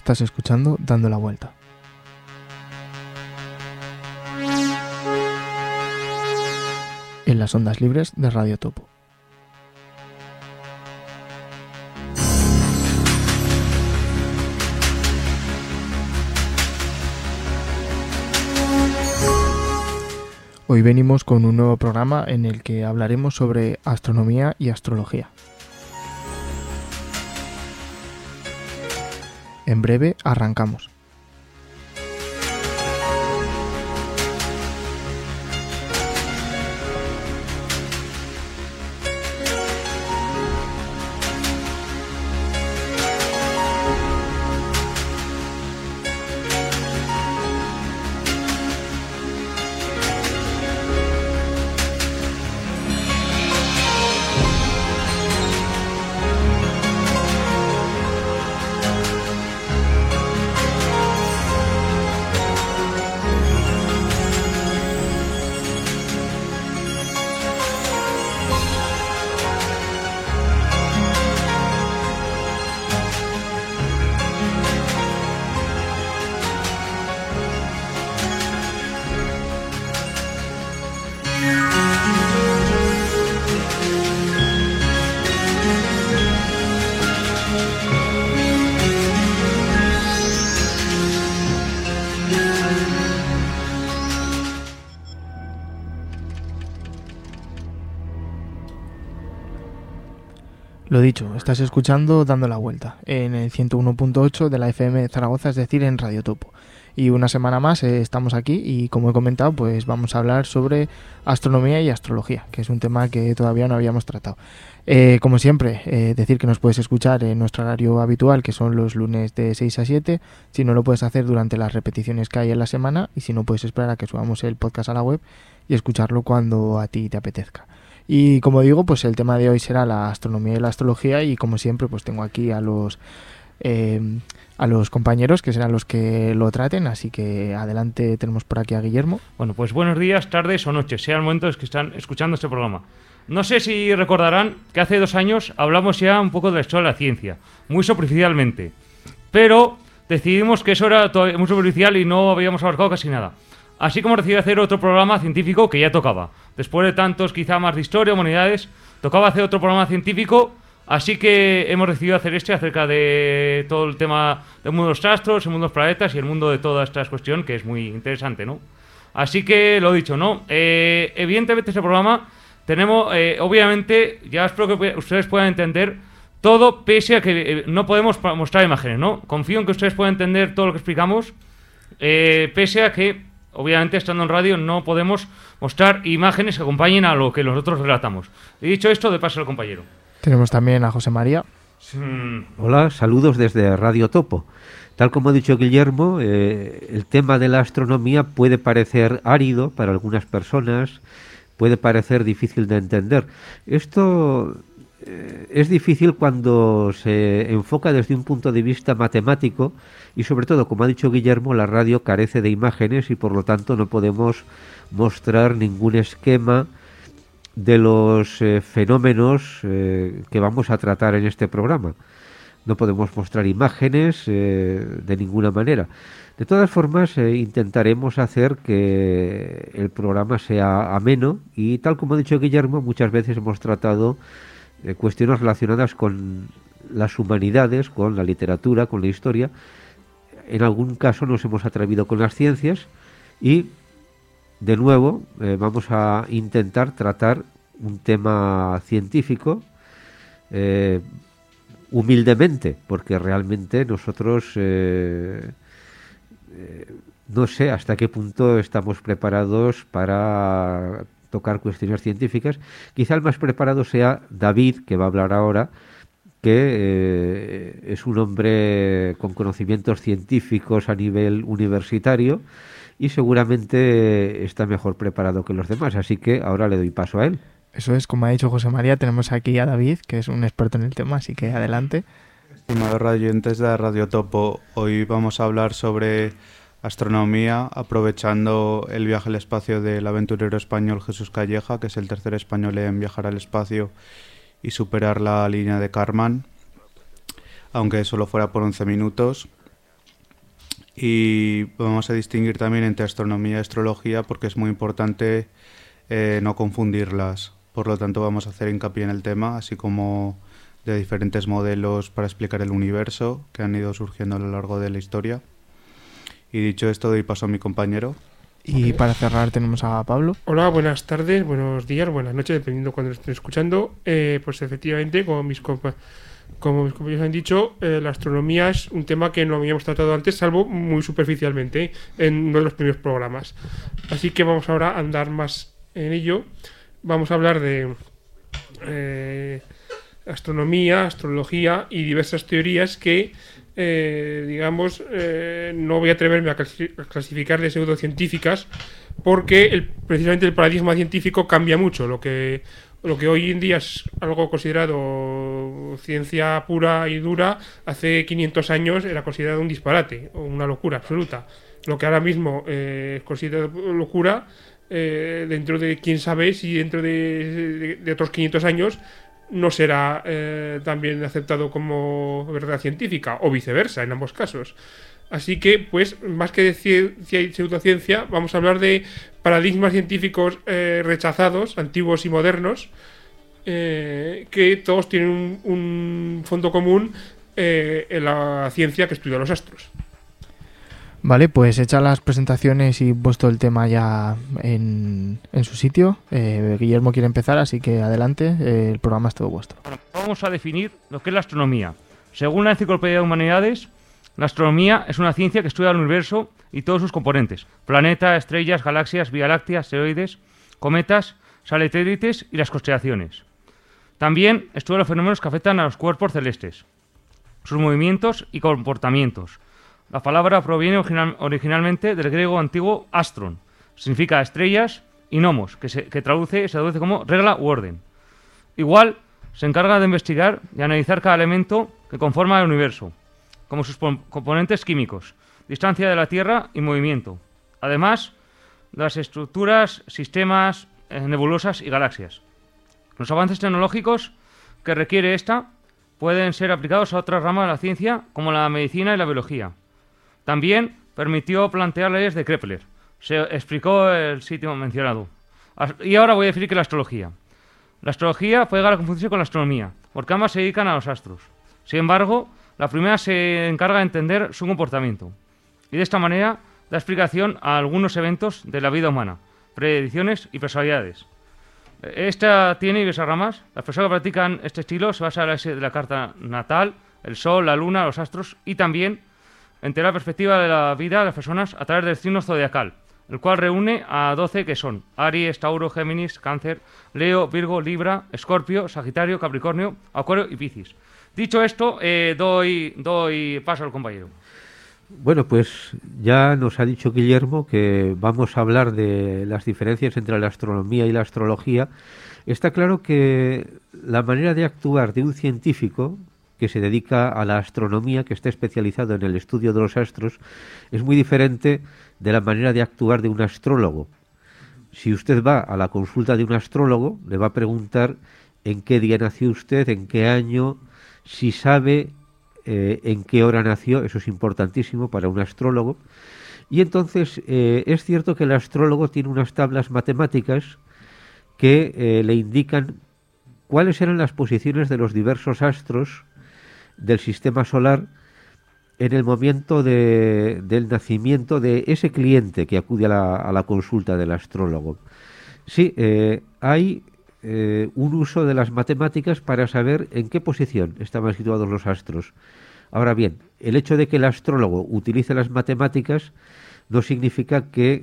Estás escuchando Dando la Vuelta. En las ondas libres de Radio Topo. Hoy venimos con un nuevo programa en el que hablaremos sobre astronomía y astrología. En breve arrancamos. Lo dicho, estás escuchando Dando la Vuelta en el 101.8 de la FM de Zaragoza, es decir, en Radio Topo. Y una semana más estamos aquí y, como he comentado, pues vamos a hablar sobre astronomía y astrología, que es un tema que todavía no habíamos tratado. Como siempre, decir que nos puedes escuchar en nuestro horario habitual, que son los lunes de 6 a 7. Si no, lo puedes hacer durante las repeticiones que hay en la semana, y si no, puedes esperar a que subamos el podcast a la web y escucharlo cuando a ti te apetezca. Y como digo, pues el tema de hoy será la astronomía y la astrología, y como siempre pues tengo aquí a los compañeros que serán los que lo traten, así que adelante. Tenemos por aquí a Guillermo. Bueno, pues buenos días, tardes o noches, sea el momento en que están escuchando este programa. No sé si recordarán que hace 2 años hablamos ya un poco de la historia de la ciencia, muy superficialmente, pero decidimos que eso era muy superficial y no habíamos abarcado casi nada. Así como decidí hacer otro programa científico que ya tocaba. Después de tantos, quizá más de historia, humanidades, tocaba hacer otro programa científico, así que hemos decidido hacer este acerca de todo el tema del mundo de los astros, el mundo de los planetas y el mundo de toda esta cuestión, que es muy interesante, ¿no? Así que, lo dicho, ¿no? Evidentemente este programa tenemos, obviamente, ya espero que ustedes puedan entender todo, pese a que no podemos mostrar imágenes, ¿no? Confío en que ustedes puedan entender todo lo que explicamos, pese a que obviamente, estando en radio, no podemos mostrar imágenes que acompañen a lo que nosotros relatamos. Y dicho esto, de paso al compañero. Tenemos también a José María. Hola, saludos desde Radio Topo. Tal como ha dicho Guillermo, el tema de la astronomía puede parecer árido para algunas personas, puede parecer difícil de entender. Esto es difícil cuando se enfoca desde un punto de vista matemático y, sobre todo, como ha dicho Guillermo, la radio carece de imágenes y por lo tanto no podemos mostrar ningún esquema de los fenómenos que vamos a tratar en este programa. No podemos mostrar imágenes de ninguna manera. De todas formas, intentaremos hacer que el programa sea ameno y, tal como ha dicho Guillermo, muchas veces hemos tratado cuestiones relacionadas con las humanidades, con la literatura, con la historia. En algún caso nos hemos atrevido con las ciencias y, de nuevo, vamos a intentar tratar un tema científico humildemente, porque realmente nosotros no sé hasta qué punto estamos preparados para tocar cuestiones científicas. Quizá el más preparado sea David, que va a hablar ahora, que es un hombre con conocimientos científicos a nivel universitario y seguramente está mejor preparado que los demás, así que ahora le doy paso a él. Eso es, como ha dicho José María, tenemos aquí a David, que es un experto en el tema, así que adelante. Estimados radioyentes de Radio Topo, hoy vamos a hablar sobre astronomía, aprovechando el viaje al espacio del aventurero español Jesús Calleja, que es el tercer español en viajar al espacio y superar la línea de Kármán, aunque solo fuera por 11 minutos. Y vamos a distinguir también entre astronomía y astrología porque es muy importante no confundirlas. Por lo tanto, vamos a hacer hincapié en el tema, así como de diferentes modelos para explicar el universo que han ido surgiendo a lo largo de la historia. Y dicho esto, doy paso a mi compañero. Y para cerrar tenemos a Pablo. Hola, buenas tardes, buenos días, buenas noches, dependiendo de cuando lo estén escuchando. Pues efectivamente, como mis compañeros han dicho, la astronomía es un tema que no habíamos tratado antes, salvo muy superficialmente, en uno de los primeros programas. Así que vamos ahora a andar más en ello. Vamos a hablar de astronomía, astrología y diversas teorías que, no voy a atreverme a clasificar de pseudocientíficas porque precisamente el paradigma científico cambia mucho. Lo que hoy en día es algo considerado ciencia pura y dura, hace 500 años era considerado un disparate o una locura absoluta. Lo que ahora mismo es considerado locura, dentro de quién sabe si dentro de otros 500 años no será también aceptado como verdad científica, o viceversa en ambos casos. Así que, pues, más que de ciencia y pseudociencia, vamos a hablar de paradigmas científicos rechazados, antiguos y modernos, que todos tienen un fondo común en la ciencia que estudia los astros. Vale, pues hechas las presentaciones y puesto el tema ya en su sitio, Guillermo quiere empezar, así que adelante, el programa es todo vuestro. Bueno, vamos a definir lo que es la astronomía. Según la Enciclopedia de Humanidades, la astronomía es una ciencia que estudia el universo y todos sus componentes: planetas, estrellas, galaxias, vía láctea, asteroides, cometas, satélites y las constelaciones. También estudia los fenómenos que afectan a los cuerpos celestes, sus movimientos y comportamientos. La palabra proviene originalmente del griego antiguo astron, significa estrellas, y nomos, que se traduce como regla u orden. Igual, se encarga de investigar y analizar cada elemento que conforma el universo, como sus componentes químicos, distancia de la Tierra y movimiento. Además, las estructuras, sistemas, nebulosas y galaxias. Los avances tecnológicos que requiere esta pueden ser aplicados a otras ramas de la ciencia, como la medicina y la biología. También permitió plantear leyes de Kepler. Se explicó el sitio mencionado. Y ahora voy a decir que la astrología. La astrología puede llegar a confundirse con la astronomía, porque ambas se dedican a los astros. Sin embargo, la primera se encarga de entender su comportamiento. Y de esta manera da explicación a algunos eventos de la vida humana, predicciones y personalidades. Esta tiene diversas ramas. Las personas que practican este estilo se basan en la carta natal, el sol, la luna, los astros, y también entera la perspectiva de la vida de las personas a través del signo zodiacal, el cual reúne a 12 que son Aries, Tauro, Géminis, Cáncer, Leo, Virgo, Libra, Escorpio, Sagitario, Capricornio, Acuario y Piscis. Dicho esto, doy paso al compañero. Bueno, pues ya nos ha dicho Guillermo que vamos a hablar de las diferencias entre la astronomía y la astrología. Está claro que la manera de actuar de un científico que se dedica a la astronomía, que está especializado en el estudio de los astros, es muy diferente de la manera de actuar de un astrólogo. Si usted va a la consulta de un astrólogo, le va a preguntar en qué día nació usted, en qué año, si sabe en qué hora nació. Eso es importantísimo para un astrólogo. Y entonces es cierto que el astrólogo tiene unas tablas matemáticas que le indican cuáles eran las posiciones de los diversos astros del sistema solar en el momento del nacimiento de ese cliente que acude a la consulta del astrólogo. Sí, hay un uso de las matemáticas para saber en qué posición estaban situados los astros. Ahora bien, el hecho de que el astrólogo utilice las matemáticas no significa que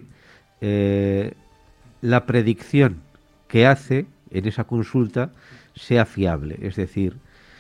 la predicción que hace en esa consulta sea fiable. Es decir,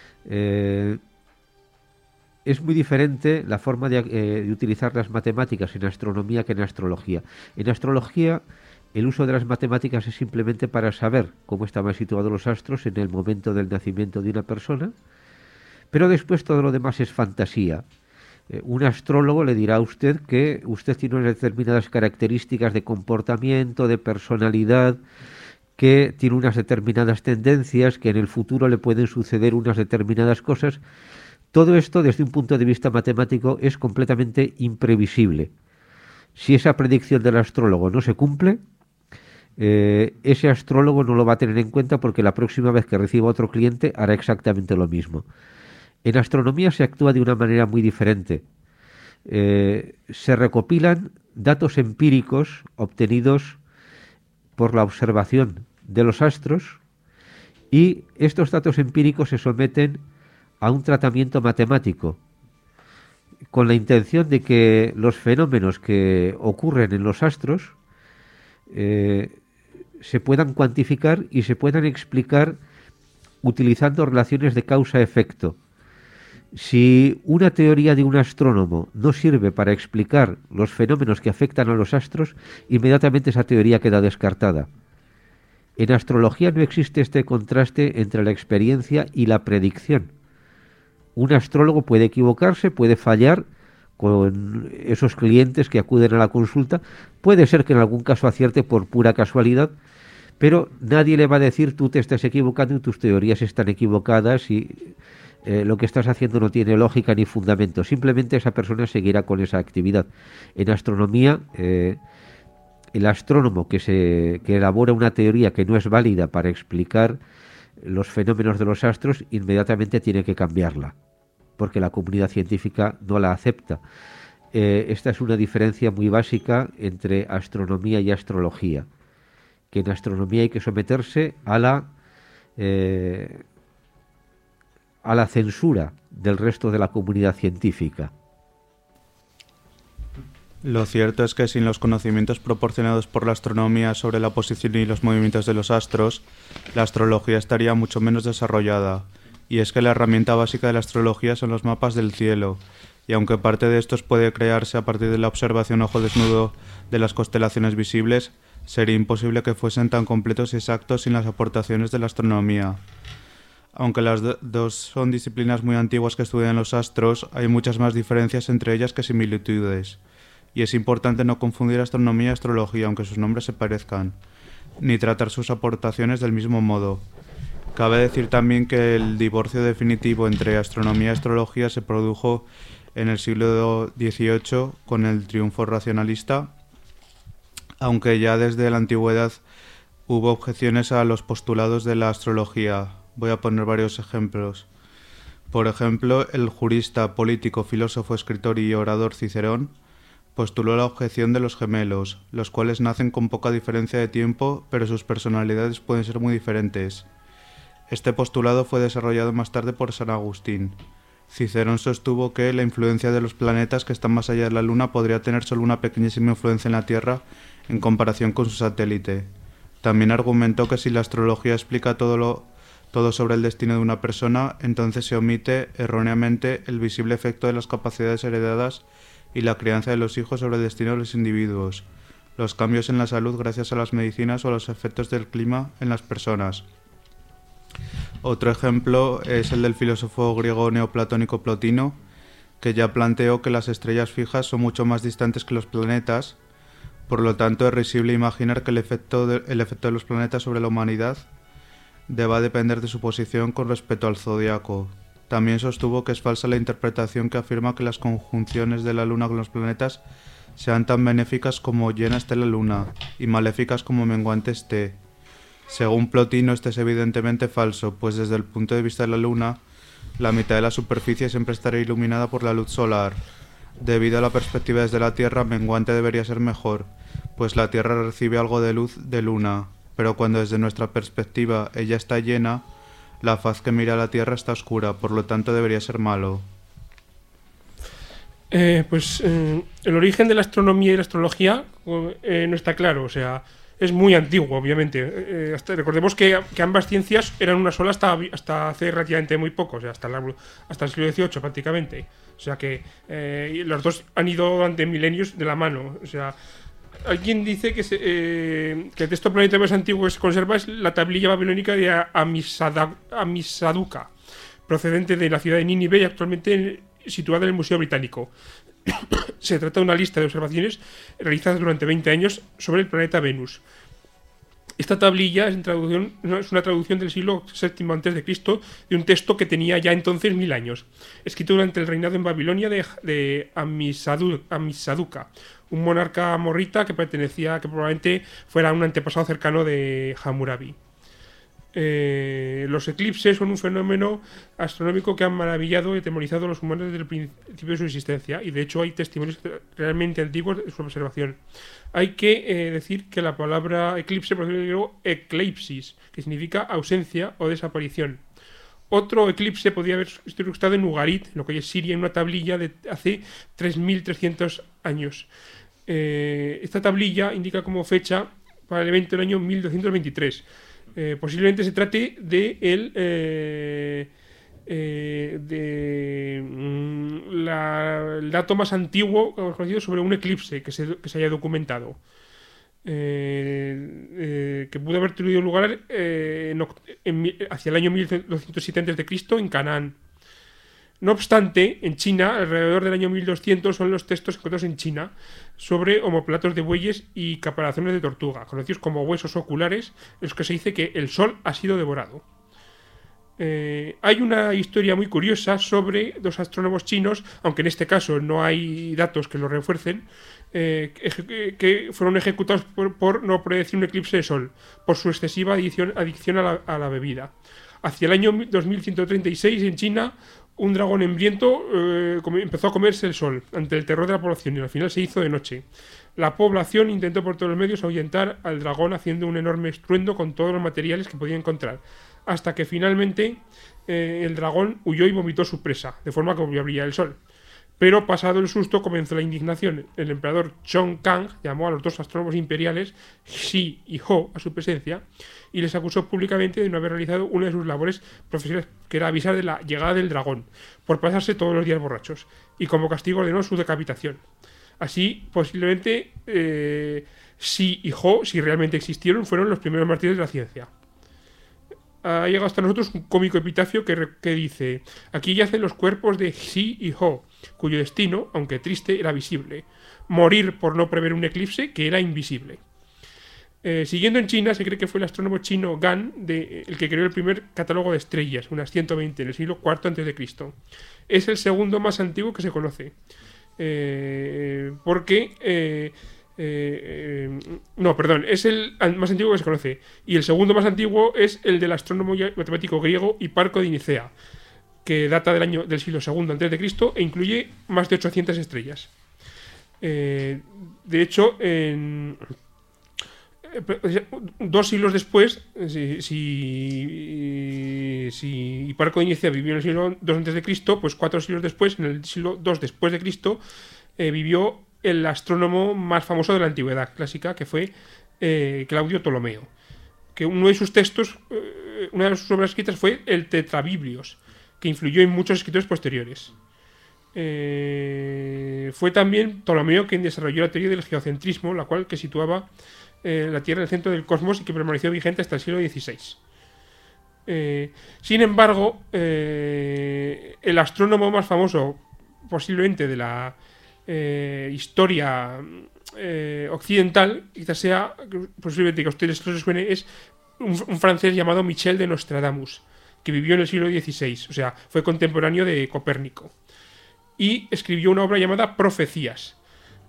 es muy diferente la forma de utilizar las matemáticas en astronomía que en astrología. En astrología, el uso de las matemáticas es simplemente para saber cómo estaban situados los astros en el momento del nacimiento de una persona, pero después todo lo demás es fantasía. Un astrólogo le dirá a usted que usted tiene unas determinadas características de comportamiento, de personalidad, que tiene unas determinadas tendencias, que en el futuro le pueden suceder unas determinadas cosas. Todo esto, desde un punto de vista matemático, es completamente imprevisible. Si esa predicción del astrólogo no se cumple, ese astrólogo no lo va a tener en cuenta porque la próxima vez que reciba otro cliente hará exactamente lo mismo. En astronomía se actúa de una manera muy diferente. Se recopilan datos empíricos obtenidos por la observación de los astros y estos datos empíricos se someten a un tratamiento matemático con la intención de que los fenómenos que ocurren en los astros se puedan cuantificar y se puedan explicar utilizando relaciones de causa-efecto. Si una teoría de un astrónomo no sirve para explicar los fenómenos que afectan a los astros, inmediatamente esa teoría queda descartada. En astrología no existe este contraste entre la experiencia y la predicción. Un astrólogo puede equivocarse, puede fallar con esos clientes que acuden a la consulta, puede ser que en algún caso acierte por pura casualidad, pero nadie le va a decir tú te estás equivocando y tus teorías están equivocadas y lo que estás haciendo no tiene lógica ni fundamento. Simplemente esa persona seguirá con esa actividad. En astronomía, el astrónomo que elabora una teoría que no es válida para explicar los fenómenos de los astros, inmediatamente tiene que cambiarla, porque la comunidad científica no la acepta. Esta es una diferencia muy básica entre astronomía y astrología, que en astronomía hay que someterse a la censura del resto de la comunidad científica. Lo cierto es que sin los conocimientos proporcionados por la astronomía sobre la posición y los movimientos de los astros, la astrología estaría mucho menos desarrollada. Y es que la herramienta básica de la astrología son los mapas del cielo, y aunque parte de estos puede crearse a partir de la observación ojo desnudo de las constelaciones visibles, sería imposible que fuesen tan completos y exactos sin las aportaciones de la astronomía. Aunque las dos son disciplinas muy antiguas que estudian los astros, hay muchas más diferencias entre ellas que similitudes. Y es importante no confundir astronomía y astrología, aunque sus nombres se parezcan, ni tratar sus aportaciones del mismo modo. Cabe decir también que el divorcio definitivo entre astronomía y astrología se produjo en el siglo XVIII con el triunfo racionalista, aunque ya desde la antigüedad hubo objeciones a los postulados de la astrología. Voy a poner varios ejemplos. Por ejemplo, el jurista, político, filósofo, escritor y orador Cicerón postuló la objeción de los gemelos, los cuales nacen con poca diferencia de tiempo, pero sus personalidades pueden ser muy diferentes. Este postulado fue desarrollado más tarde por San Agustín. Cicerón sostuvo que la influencia de los planetas que están más allá de la Luna podría tener solo una pequeñísima influencia en la Tierra en comparación con su satélite. También argumentó que si la astrología explica todo sobre el destino de una persona, entonces se omite erróneamente el visible efecto de las capacidades heredadas y la crianza de los hijos sobre el destino de los individuos, los cambios en la salud gracias a las medicinas o los efectos del clima en las personas. Otro ejemplo es el del filósofo griego neoplatónico Plotino, que ya planteó que las estrellas fijas son mucho más distantes que los planetas, por lo tanto es risible imaginar que el efecto de los planetas sobre la humanidad deba depender de su posición con respecto al zodiaco. También sostuvo que es falsa la interpretación que afirma que las conjunciones de la Luna con los planetas sean tan benéficas como llena esté la Luna y maléficas como menguante esté. Según Plotino, esto es evidentemente falso, pues desde el punto de vista de la Luna, la mitad de la superficie siempre estará iluminada por la luz solar. Debido a la perspectiva desde la Tierra, menguante debería ser mejor, pues la Tierra recibe algo de luz de Luna, pero cuando desde nuestra perspectiva ella está llena, la faz que mira a la Tierra está oscura, por lo tanto debería ser malo. El origen de la astronomía y la astrología no está claro, o sea, es muy antiguo, obviamente. Recordemos que ambas ciencias eran una sola hasta hace relativamente muy poco, o sea, hasta el siglo XVIII prácticamente. O sea que los dos han ido durante milenios de la mano. O sea, alguien dice que el texto planetario más antiguo que se conserva es la tablilla babilónica de Amisaduca, procedente de la ciudad de Nínive y actualmente situada en el Museo Británico. Se trata de una lista de observaciones realizadas durante 20 años sobre el planeta Venus. Esta tablilla es una traducción del siglo VII a.C. de un texto que tenía ya entonces 1000 años, escrito durante el reinado en Babilonia de Amisaduca, un monarca amorrita que probablemente fuera un antepasado cercano de Hammurabi. Los eclipses son un fenómeno astronómico que han maravillado y atemorizado a los humanos desde el principio de su existencia, y de hecho hay testimonios realmente antiguos de su observación. Hay que decir que la palabra eclipse procede del griego ekleipsis, que significa ausencia o desaparición. Otro eclipse podría haber sido ilustrado en Ugarit, lo que hoy es Siria, en una tablilla de hace 3300 años. Esta tablilla indica como fecha para el evento del año 1223. Posiblemente se trate de el dato más antiguo conocido sobre un eclipse que se haya documentado, que pudo haber tenido lugar hacia el año 1207 a.C. en Canaán. No obstante, en China, alrededor del año 1200, son los textos encontrados en China sobre omoplatos de bueyes y caparazones de tortuga, conocidos como huesos oculares, en los que se dice que el sol ha sido devorado. Hay una historia muy curiosa sobre dos astrónomos chinos, aunque en este caso no hay datos que lo refuercen, que fueron ejecutados por no predecir un eclipse de sol, por su excesiva adicción a la bebida. Hacia el año 2136, en China, un dragón hambriento empezó a comerse el sol ante el terror de la población y al final se hizo de noche. La población intentó por todos los medios ahuyentar al dragón haciendo un enorme estruendo con todos los materiales que podía encontrar, hasta que finalmente el dragón huyó y vomitó su presa, de forma que volvió a brillar el sol. Pero pasado el susto comenzó la indignación. El emperador Chong Kang llamó a los dos astrónomos imperiales, Xi y Ho, a su presencia y les acusó públicamente de no haber realizado una de sus labores profesionales, que era avisar de la llegada del dragón, por pasarse todos los días borrachos, y como castigo ordenó su decapitación. Así, posiblemente, Xi y Ho, si realmente existieron, fueron los primeros mártires de la ciencia. Ha llegado hasta nosotros un cómico epitafio que dice: aquí yacen los cuerpos de Xi y Ho, cuyo destino, aunque triste, era visible: morir por no prever un eclipse que era invisible. Siguiendo en China, se cree que fue el astrónomo chino Gan el que creó el primer catálogo de estrellas, unas 120, en el siglo IV a.C. Es el segundo más antiguo que se conoce, es el más antiguo que se conoce, y el segundo más antiguo es el del astrónomo y matemático griego Hiparco de Nicea, que data del siglo II a.C. e incluye más de 800 estrellas. De hecho, dos siglos después, si Hiparco de Nicea vivió en el siglo II a.C., pues 4 siglos después, en el siglo II después de Cristo, vivió el astrónomo más famoso de la antigüedad clásica, que fue Claudio Ptolomeo, que uno de sus textos, una de sus obras escritas fue el Tetrabiblios, que influyó en muchos escritores posteriores. Fue también Ptolomeo quien desarrolló la teoría del geocentrismo, la cual que situaba la Tierra en el centro del cosmos y que permaneció vigente hasta el siglo XVI. Sin embargo, el astrónomo más famoso posiblemente de la historia occidental, quizás sea, posiblemente que a ustedes les suene, es un francés llamado Michel de Nostradamus, que vivió en el siglo XVI, o sea, fue contemporáneo de Copérnico, y escribió una obra llamada Profecías.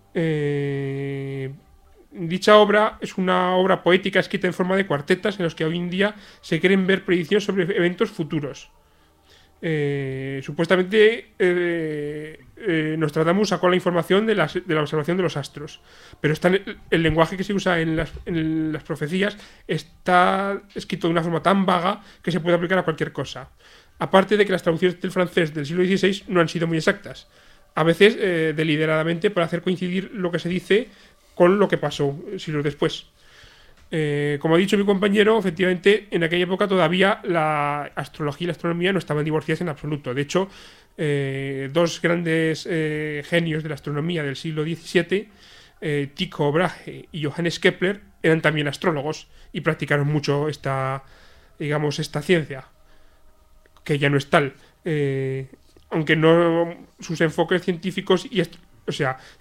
Dicha obra es una obra poética escrita en forma de cuartetas en los que hoy en día se quieren ver predicciones sobre eventos futuros. Supuestamente Nostradamus sacó la información de la observación de los astros, pero el lenguaje que se usa en las profecías está escrito de una forma tan vaga que se puede aplicar a cualquier cosa. Aparte de que las traducciones del francés del siglo XVI no han sido muy exactas, a veces deliberadamente para hacer coincidir lo que se dice con lo que pasó siglos después. Como ha dicho mi compañero, efectivamente, en aquella época todavía la astrología y la astronomía no estaban divorciadas en absoluto. De hecho, dos grandes genios de la astronomía del siglo XVII, Tycho Brahe y Johannes Kepler, eran también astrólogos y practicaron mucho esta ciencia, que ya no es tal. Aunque no sus enfoques científicos es decir,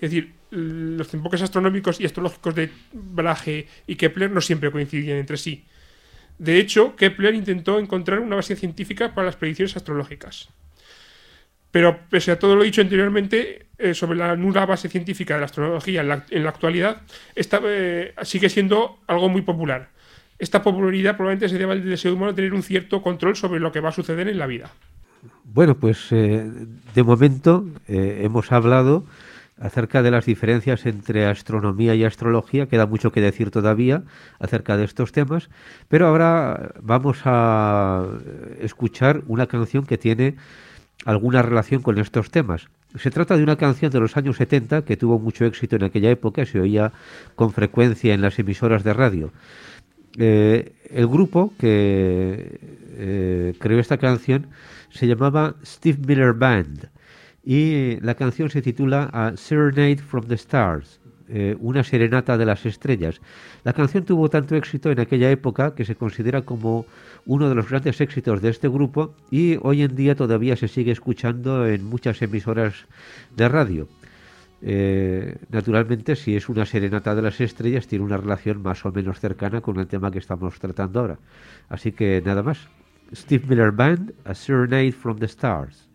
los enfoques astronómicos y astrológicos de Brahe y Kepler no siempre coincidían entre sí. De hecho, Kepler intentó encontrar una base científica para las predicciones astrológicas. Pero pese a todo lo dicho anteriormente sobre la nula base científica de la astrología en la actualidad, esta sigue siendo algo muy popular. Esta popularidad probablemente se deba al deseo humano de tener un cierto control sobre lo que va a suceder en la vida. Bueno, pues de momento hemos hablado acerca de las diferencias entre astronomía y astrología. Queda mucho que decir todavía acerca de estos temas, pero ahora vamos a escuchar una canción que tiene alguna relación con estos temas. Se trata de una canción de los años 70 que tuvo mucho éxito en aquella época, se oía con frecuencia en las emisoras de radio. El grupo que creó esta canción se llamaba Steve Miller Band y la canción se titula A Serenade from the Stars, una serenata de las estrellas. La canción tuvo tanto éxito en aquella época que se considera como uno de los grandes éxitos de este grupo y hoy en día todavía se sigue escuchando en muchas emisoras de radio. Naturalmente, si es una serenata de las estrellas, tiene una relación más o menos cercana con el tema que estamos tratando ahora. Así que nada más. Steve Miller Band, A Serenade from the Stars.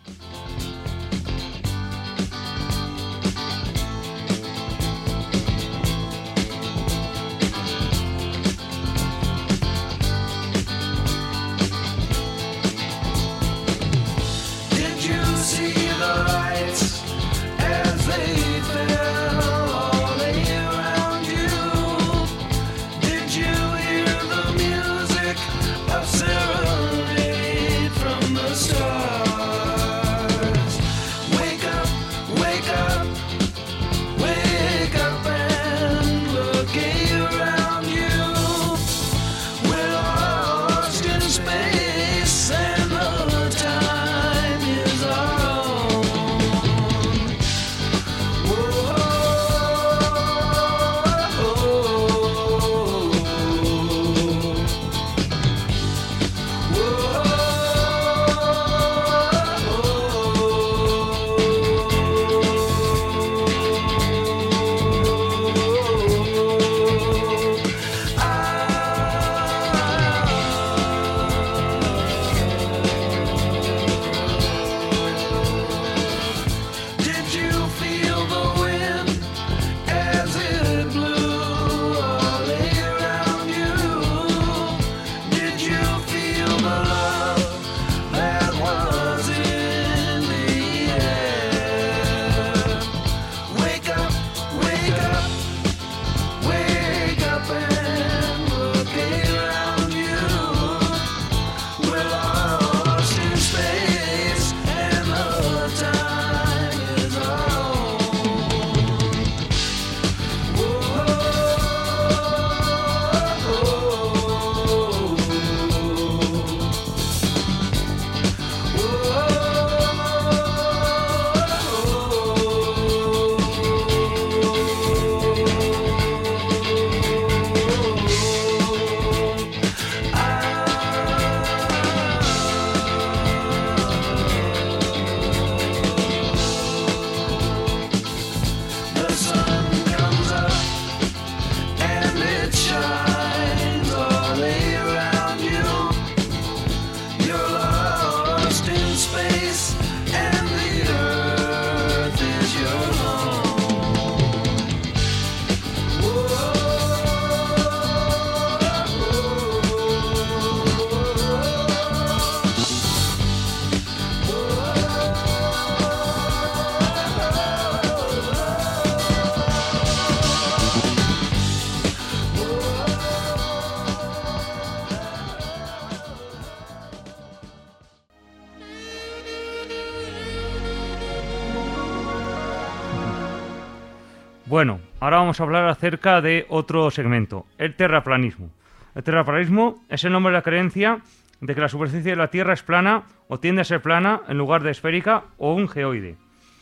Bueno, ahora vamos a hablar acerca de otro segmento, el terraplanismo. El terraplanismo es el nombre de la creencia de que la superficie de la Tierra es plana o tiende a ser plana en lugar de esférica o un geoide.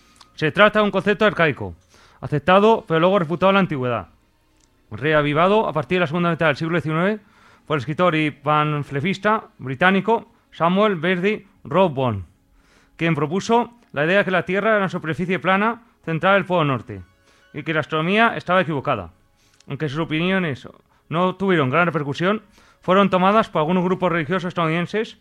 Se trata de un concepto arcaico, aceptado pero luego refutado en la antigüedad. Reavivado a partir de la segunda mitad del siglo XIX por el escritor y panfletista británico Samuel Beardsley Rothbone, quien propuso la idea de que la Tierra era una superficie plana centrada en el Polo Norte. y que la astronomía estaba equivocada. Aunque sus opiniones no tuvieron gran repercusión, fueron tomadas por algunos grupos religiosos estadounidenses,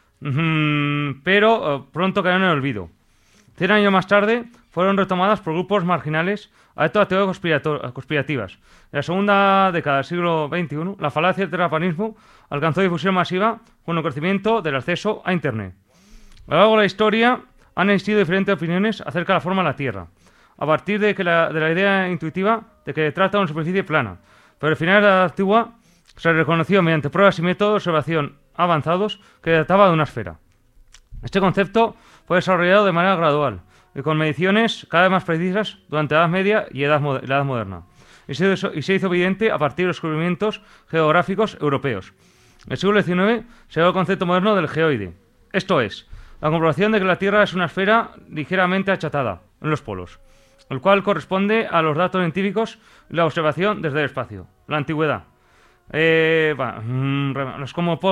pero pronto cayeron en el olvido. 100 años más tarde, fueron retomadas por grupos marginales adeptos a teorías conspirativas. En la segunda década del siglo XXI, la falacia del terraplanismo alcanzó difusión masiva con el crecimiento del acceso a Internet. A lo largo de la historia han existido diferentes opiniones acerca de la forma de la Tierra, a partir de la idea intuitiva de que trata de una superficie plana, pero al final de la Edad Antigua se reconoció mediante pruebas y métodos de observación avanzados que trataba de una esfera. Este concepto fue desarrollado de manera gradual y con mediciones cada vez más precisas durante la Edad Media y la Edad Moderna, y se hizo evidente a partir de los descubrimientos geográficos europeos. En el siglo XIX se dio el concepto moderno del geoide, esto es, la comprobación de que la Tierra es una esfera ligeramente achatada en los polos, el cual corresponde a los datos científicos y la observación desde el espacio. La antigüedad. Las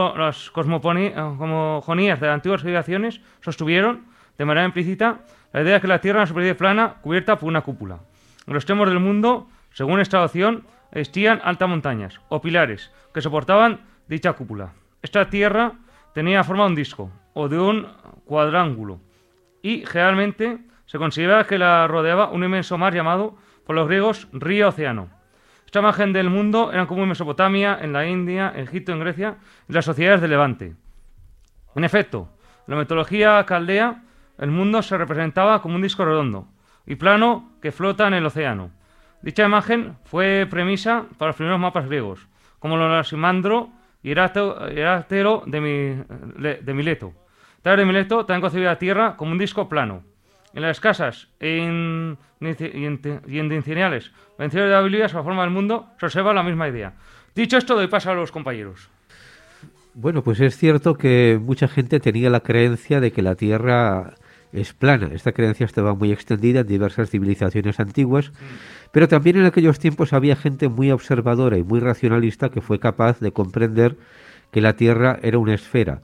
cosmogonías de las antiguas civilizaciones sostuvieron, de manera implícita, la idea de que la Tierra era una superficie plana cubierta por una cúpula. En los extremos del mundo, según esta opción, existían altas montañas o pilares que soportaban dicha cúpula. Esta Tierra tenía forma de un disco o de un cuadrángulo y generalmente se consideraba que la rodeaba un inmenso mar llamado por los griegos río océano. Esta imagen del mundo era común en Mesopotamia, en la India, en Egipto, en Grecia y las sociedades de Levante. En efecto, en la mitología caldea, el mundo se representaba como un disco redondo y plano que flota en el océano. Dicha imagen fue premisa para los primeros mapas griegos, como los de Simandro y Heráclito de Mileto. Tales de Mileto también concebía la Tierra como un disco plano. En las casas y en dincineales menciones de la Biblia sobre la forma del mundo se observa la misma idea. Dicho esto, doy paso a los compañeros. Bueno, pues es cierto que mucha gente tenía la creencia de que la Tierra es plana. Esta creencia estaba muy extendida en diversas civilizaciones antiguas, pero también en aquellos tiempos había gente muy observadora y muy racionalista que fue capaz de comprender que la Tierra era una esfera.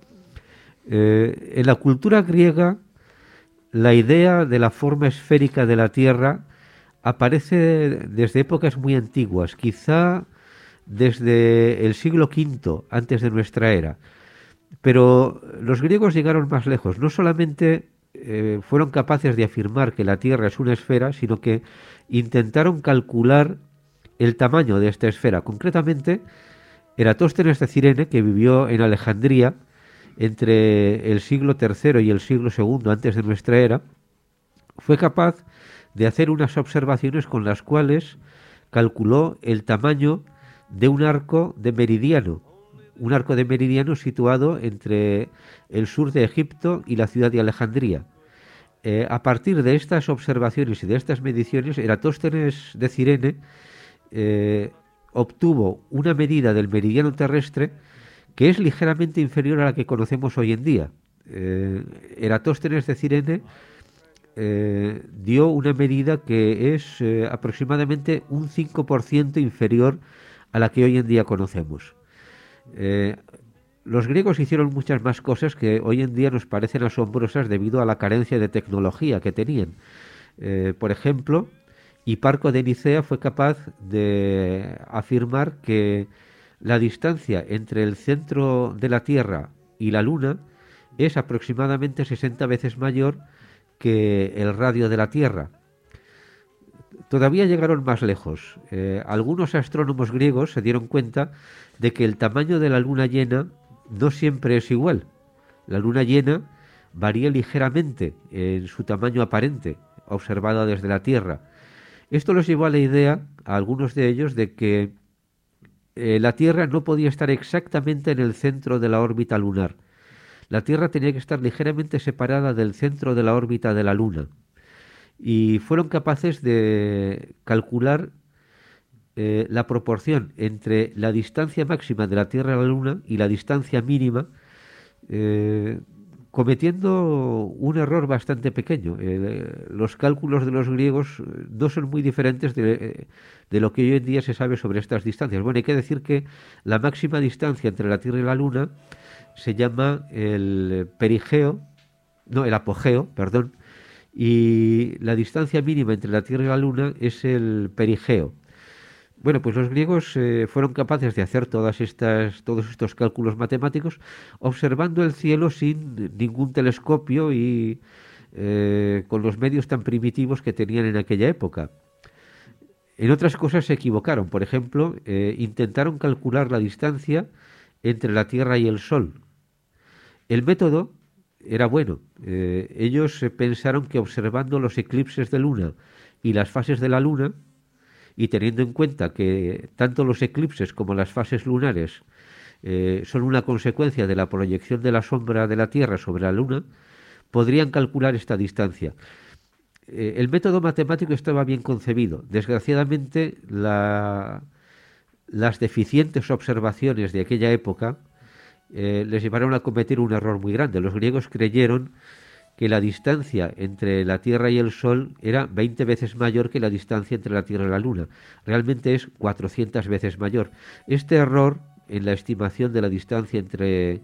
En la cultura griega, la idea de la forma esférica de la Tierra aparece desde épocas muy antiguas, quizá desde el siglo V antes de nuestra era. Pero los griegos llegaron más lejos. No solamente fueron capaces de afirmar que la Tierra es una esfera, sino que intentaron calcular el tamaño de esta esfera. Concretamente, Eratóstenes de Cirene, que vivió en Alejandría entre el siglo III y el siglo II antes de nuestra era, fue capaz de hacer unas observaciones con las cuales calculó el tamaño de un arco de meridiano situado entre el sur de Egipto y la ciudad de Alejandría. A partir de estas observaciones y de estas mediciones, Eratóstenes de Cirene obtuvo una medida del meridiano terrestre que es ligeramente inferior a la que conocemos hoy en día. Eratóstenes de Cirene dio una medida que es aproximadamente un 5% inferior a la que hoy en día conocemos. Los griegos hicieron muchas más cosas que hoy en día nos parecen asombrosas debido a la carencia de tecnología que tenían. Por ejemplo, Hiparco de Nicea fue capaz de afirmar que la distancia entre el centro de la Tierra y la Luna es aproximadamente 60 veces mayor que el radio de la Tierra. Todavía llegaron más lejos. Algunos astrónomos griegos se dieron cuenta de que el tamaño de la luna llena no siempre es igual. La luna llena varía ligeramente en su tamaño aparente, observada desde la Tierra. Esto los llevó a la idea, a algunos de ellos, de que la Tierra no podía estar exactamente en el centro de la órbita lunar. La Tierra tenía que estar ligeramente separada del centro de la órbita de la Luna. Y fueron capaces de calcular la proporción entre la distancia máxima de la Tierra a la Luna y la distancia mínima, cometiendo un error bastante pequeño. Los cálculos de los griegos no son muy diferentes de lo que hoy en día se sabe sobre estas distancias. Bueno, hay que decir que la máxima distancia entre la Tierra y la Luna se llama el apogeo, y la distancia mínima entre la Tierra y la Luna es el perigeo. Bueno, pues los griegos fueron capaces de hacer todos estos cálculos matemáticos observando el cielo sin ningún telescopio y con los medios tan primitivos que tenían en aquella época. En otras cosas se equivocaron. Por ejemplo, intentaron calcular la distancia entre la Tierra y el Sol. El método era bueno. Ellos pensaron que observando los eclipses de luna y las fases de la luna, y teniendo en cuenta que tanto los eclipses como las fases lunares son una consecuencia de la proyección de la sombra de la Tierra sobre la luna, podrían calcular esta distancia. El método matemático estaba bien concebido. Desgraciadamente, las deficientes observaciones de aquella época les llevaron a cometer un error muy grande. Los griegos creyeron que la distancia entre la Tierra y el Sol era 20 veces mayor que la distancia entre la Tierra y la Luna. Realmente es 400 veces mayor. Este error en la estimación de la distancia entre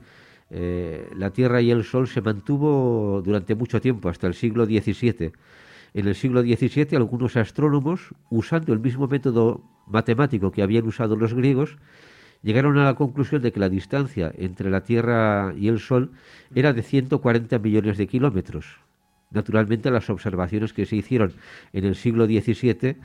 la Tierra y el Sol se mantuvo durante mucho tiempo, hasta el siglo XVII. En el siglo XVII, algunos astrónomos, usando el mismo método matemático que habían usado los griegos, llegaron a la conclusión de que la distancia entre la Tierra y el Sol era de 140 millones de kilómetros. Naturalmente, las observaciones que se hicieron en el siglo XVII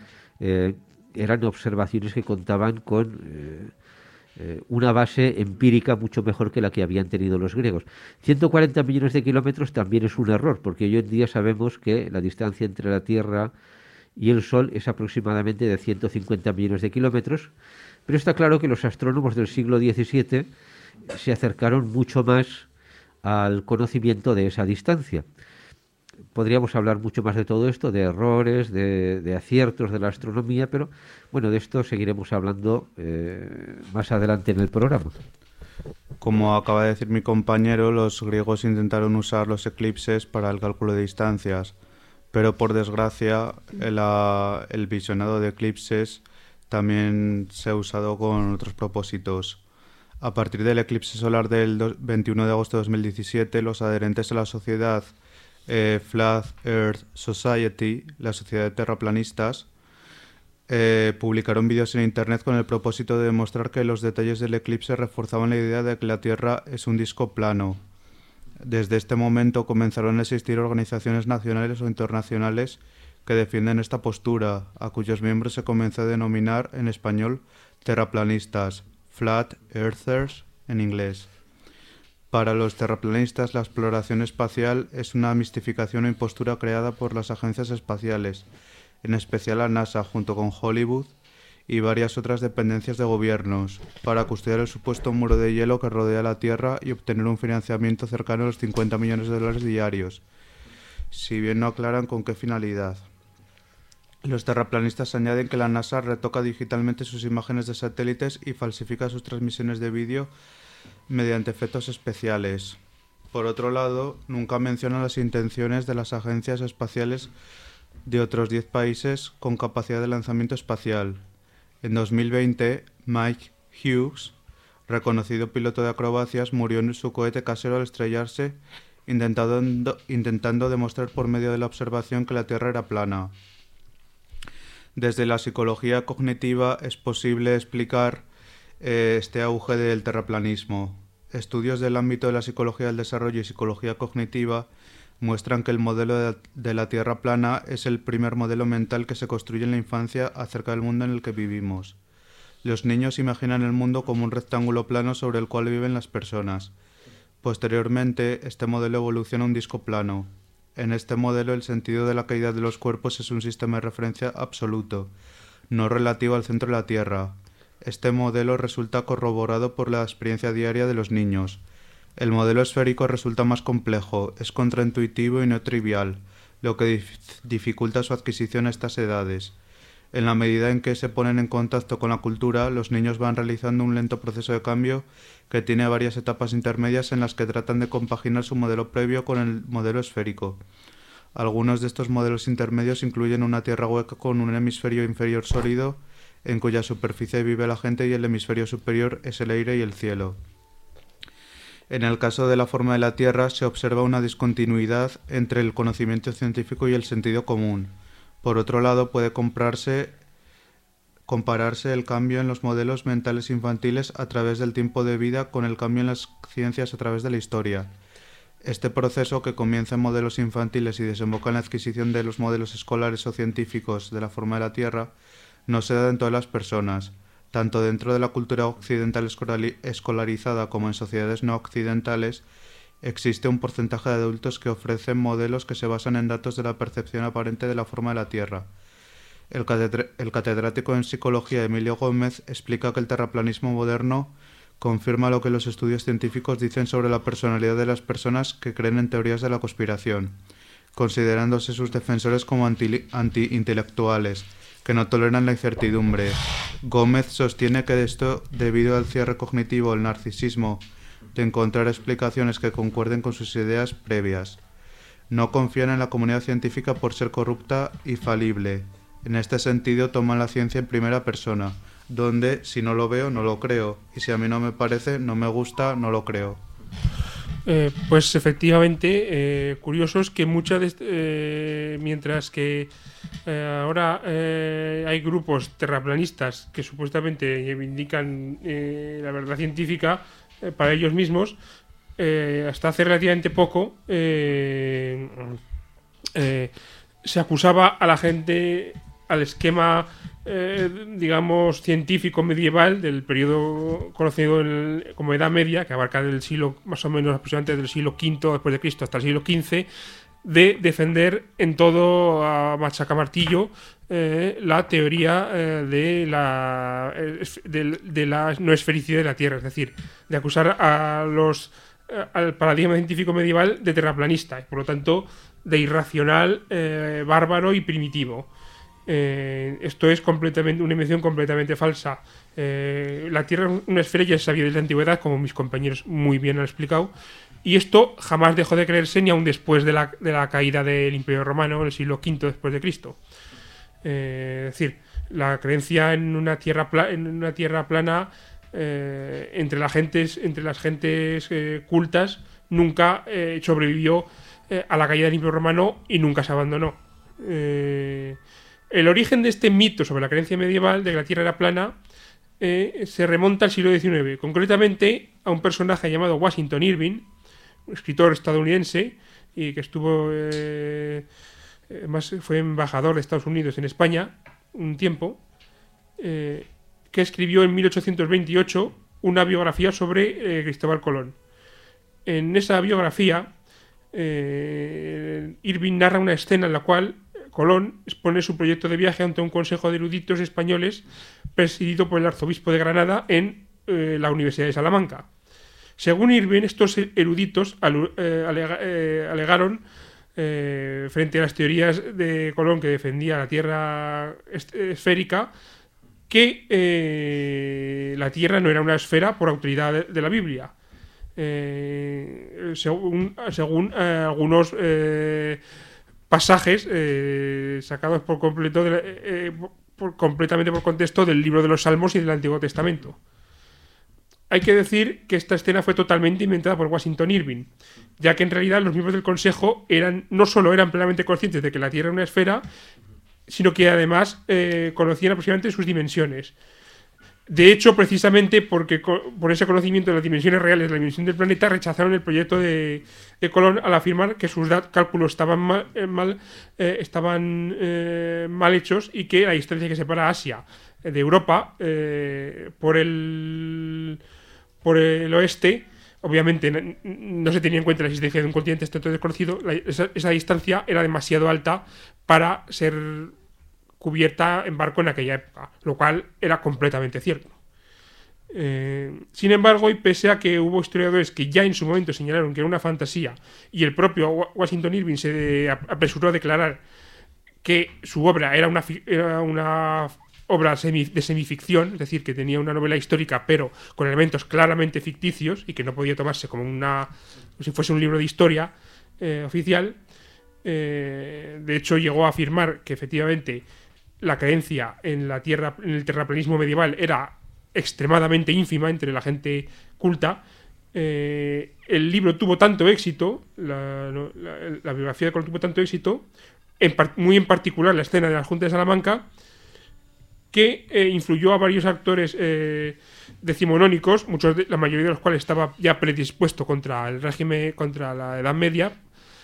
eran observaciones que contaban con una base empírica mucho mejor que la que habían tenido los griegos. 140 millones de kilómetros también es un error, porque hoy en día sabemos que la distancia entre la Tierra y el Sol es aproximadamente de 150 millones de kilómetros, pero está claro que los astrónomos del siglo XVII se acercaron mucho más al conocimiento de esa distancia. Podríamos hablar mucho más de todo esto, de errores, de aciertos de la astronomía, pero bueno, de esto seguiremos hablando más adelante en el programa. Como acaba de decir mi compañero, los griegos intentaron usar los eclipses para el cálculo de distancias, pero por desgracia el visionado de eclipses también se ha usado con otros propósitos. A partir del eclipse solar del 21 de agosto de 2017, los adherentes a la sociedad Flat Earth Society, la sociedad de terraplanistas, publicaron vídeos en internet con el propósito de demostrar que los detalles del eclipse reforzaban la idea de que la Tierra es un disco plano. Desde este momento comenzaron a existir organizaciones nacionales o internacionales que defienden esta postura, a cuyos miembros se comenzó a denominar en español terraplanistas, Flat Earthers en inglés. Para los terraplanistas, la exploración espacial es una mistificación o impostura creada por las agencias espaciales, en especial la NASA, junto con Hollywood y varias otras dependencias de gobiernos, para custodiar el supuesto muro de hielo que rodea la Tierra y obtener un financiamiento cercano a los 50 millones de dólares diarios, si bien no aclaran con qué finalidad. Los terraplanistas añaden que la NASA retoca digitalmente sus imágenes de satélites y falsifica sus transmisiones de vídeo mediante efectos especiales. Por otro lado, nunca mencionan las intenciones de las agencias espaciales de otros 10 países con capacidad de lanzamiento espacial. En 2020, Mike Hughes, reconocido piloto de acrobacias, murió en su cohete casero al estrellarse, intentando demostrar por medio de la observación que la Tierra era plana. Desde la psicología cognitiva es posible explicar este auge del terraplanismo. Estudios del ámbito de la psicología del desarrollo y psicología cognitiva muestran que el modelo de la Tierra plana es el primer modelo mental que se construye en la infancia acerca del mundo en el que vivimos. Los niños imaginan el mundo como un rectángulo plano sobre el cual viven las personas. Posteriormente, este modelo evoluciona a un disco plano. En este modelo, el sentido de la caída de los cuerpos es un sistema de referencia absoluto, no relativo al centro de la Tierra. Este modelo resulta corroborado por la experiencia diaria de los niños. El modelo esférico resulta más complejo, es contraintuitivo y no trivial, lo que dificulta su adquisición a estas edades. En la medida en que se ponen en contacto con la cultura, los niños van realizando un lento proceso de cambio que tiene varias etapas intermedias en las que tratan de compaginar su modelo previo con el modelo esférico. Algunos de estos modelos intermedios incluyen una tierra hueca con un hemisferio inferior sólido, en cuya superficie vive la gente, y el hemisferio superior es el aire y el cielo. En el caso de la forma de la Tierra se observa una discontinuidad entre el conocimiento científico y el sentido común. Por otro lado, puede compararse el cambio en los modelos mentales infantiles a través del tiempo de vida con el cambio en las ciencias a través de la historia. Este proceso, que comienza en modelos infantiles y desemboca en la adquisición de los modelos escolares o científicos de la forma de la Tierra, no se da en todas las personas, tanto dentro de la cultura occidental escolarizada como en sociedades no occidentales. Existe un porcentaje de adultos que ofrecen modelos que se basan en datos de la percepción aparente de la forma de la Tierra. El catedrático en psicología Emilio Gómez explica que el terraplanismo moderno confirma lo que los estudios científicos dicen sobre la personalidad de las personas que creen en teorías de la conspiración, considerándose sus defensores como anti-intelectuales, que no toleran la incertidumbre. Gómez sostiene que esto debido al cierre cognitivo, el narcisismo, de encontrar explicaciones que concuerden con sus ideas previas. No confían en la comunidad científica por ser corrupta y falible. En este sentido toman la ciencia en primera persona, donde si no lo veo, no lo creo, y si a mí no me parece, no me gusta, no lo creo. Pues efectivamente, curioso es que mientras que ahora hay grupos terraplanistas que supuestamente reivindican la verdad científica para ellos mismos, hasta hace relativamente poco se acusaba a la gente, al esquema digamos científico medieval del periodo conocido como Edad Media, que abarca del siglo más o menos aproximadamente del siglo V después de Cristo hasta el siglo XV, de defender en todo a machacamartillo la teoría de la no esfericidad de la Tierra, es decir, de acusar al paradigma científico medieval de terraplanista y por lo tanto de irracional, bárbaro y primitivo. Esto es completamente una invención completamente falsa. La Tierra es una esfera, ya se sabía desde la antigüedad, como mis compañeros muy bien han explicado, y esto jamás dejó de creerse ni aun después de la caída del Imperio Romano en el siglo V después de Cristo. Es decir, la creencia en una tierra plana entre las gentes cultas nunca sobrevivió a la caída del Imperio Romano y nunca se abandonó. El origen de este mito sobre la creencia medieval de que la Tierra era plana se remonta al siglo XIX, concretamente a un personaje llamado Washington Irving, un escritor estadounidense y que estuvo fue embajador de Estados Unidos en España un tiempo, que escribió en 1828 una biografía sobre Cristóbal Colón. En esa biografía Irving narra una escena en la cual Colón expone su proyecto de viaje ante un consejo de eruditos españoles presidido por el arzobispo de Granada en la Universidad de Salamanca. Según Irving, estos eruditos alegaron frente a las teorías de Colón, que defendía la Tierra esférica, que la Tierra no era una esfera por autoridad de la Biblia. Según algunos pasajes sacados por completo completamente por contexto del libro de los Salmos y del Antiguo Testamento. Hay que decir que esta escena fue totalmente inventada por Washington Irving, ya que en realidad los miembros del Consejo no solo eran plenamente conscientes de que la Tierra era una esfera, sino que además conocían aproximadamente sus dimensiones. De hecho, precisamente por ese conocimiento de las dimensiones reales de la dimensión del planeta, rechazaron el proyecto de Colón al afirmar que sus cálculos estaban mal hechos y que la distancia que separa Asia de Europa por el oeste, obviamente no se tenía en cuenta la existencia de un continente tanto desconocido. Esa distancia era demasiado alta para ser cubierta en barco en aquella época, lo cual era completamente cierto. Sin embargo, y pese a que hubo historiadores que ya en su momento señalaron que era una fantasía, y el propio Washington Irving se apresuró a declarar que su obra era una obra de semificción, es decir, que tenía una novela histórica pero con elementos claramente ficticios y que no podía tomarse como si fuese un libro de historia oficial. De hecho, llegó a afirmar que efectivamente la creencia en el terraplanismo medieval era extremadamente ínfima entre la gente culta el libro tuvo tanto éxito, la biografía de Colón tuvo tanto éxito, muy en particular la escena de la Junta de Salamanca, que influyó a varios actores decimonónicos, la mayoría de los cuales estaba ya predispuesto contra el régimen, contra la Edad Media,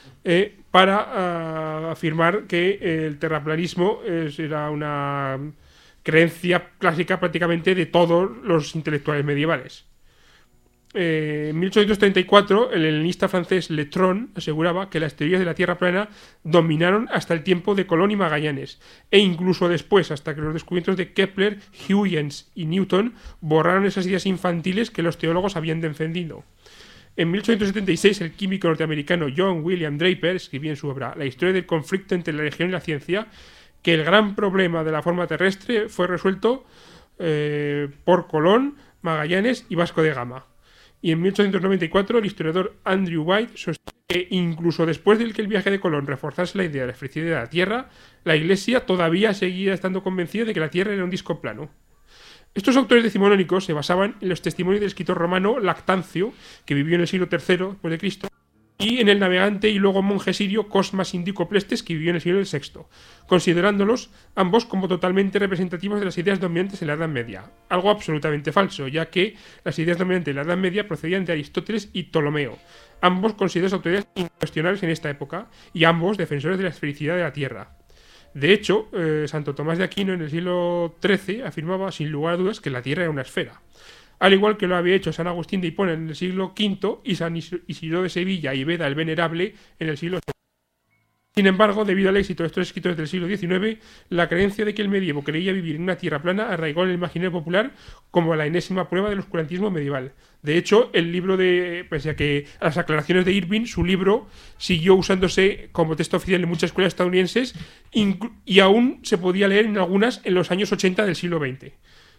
para afirmar que el terraplanismo era una creencia clásica prácticamente de todos los intelectuales medievales. En 1834, el helenista francés Letron aseguraba que las teorías de la Tierra plana dominaron hasta el tiempo de Colón y Magallanes, e incluso después, hasta que los descubrimientos de Kepler, Huygens y Newton borraron esas ideas infantiles que los teólogos habían defendido. En 1876, el químico norteamericano John William Draper escribió en su obra La historia del conflicto entre la religión y la ciencia que el gran problema de la forma terrestre fue resuelto por Colón, Magallanes y Vasco de Gama. Y en 1894 el historiador Andrew White sostiene que incluso después de que el viaje de Colón reforzase la idea de la felicidad de la Tierra, la Iglesia todavía seguía estando convencida de que la Tierra era un disco plano. Estos autores decimonónicos se basaban en los testimonios del escritor romano Lactancio, que vivió en el siglo III después de Cristo, y en el navegante y luego monje sirio Cosmas Indicopletes, que vivió en el siglo VI, considerándolos ambos como totalmente representativos de las ideas dominantes en la Edad Media. Algo absolutamente falso, ya que las ideas dominantes en la Edad Media procedían de Aristóteles y Ptolomeo, ambos considerados autoridades incuestionables en esta época, y ambos defensores de la esfericidad de la Tierra. De hecho, Santo Tomás de Aquino en el siglo XIII afirmaba sin lugar a dudas que la Tierra era una esfera, al igual que lo había hecho San Agustín de Hipona en el siglo V y San Isidro de Sevilla y Beda el Venerable en el siglo VII. Sin embargo, debido al éxito de estos escritores del siglo XIX, la creencia de que el medievo creía vivir en una tierra plana arraigó en el imaginario popular como la enésima prueba del oscurantismo medieval. De hecho, el libro pese a que a las aclaraciones de Irving, su libro siguió usándose como texto oficial en muchas escuelas estadounidenses y aún se podía leer en algunas en los años 80 del siglo XX.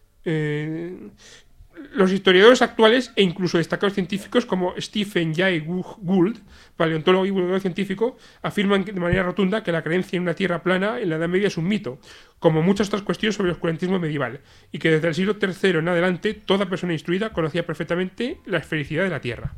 Los historiadores actuales e incluso destacados científicos como Stephen Jay Gould, paleontólogo y divulgador científico, afirman de manera rotunda que la creencia en una tierra plana en la Edad Media es un mito, como muchas otras cuestiones sobre el oscurantismo medieval, y que desde el siglo III en adelante toda persona instruida conocía perfectamente la esfericidad de la Tierra.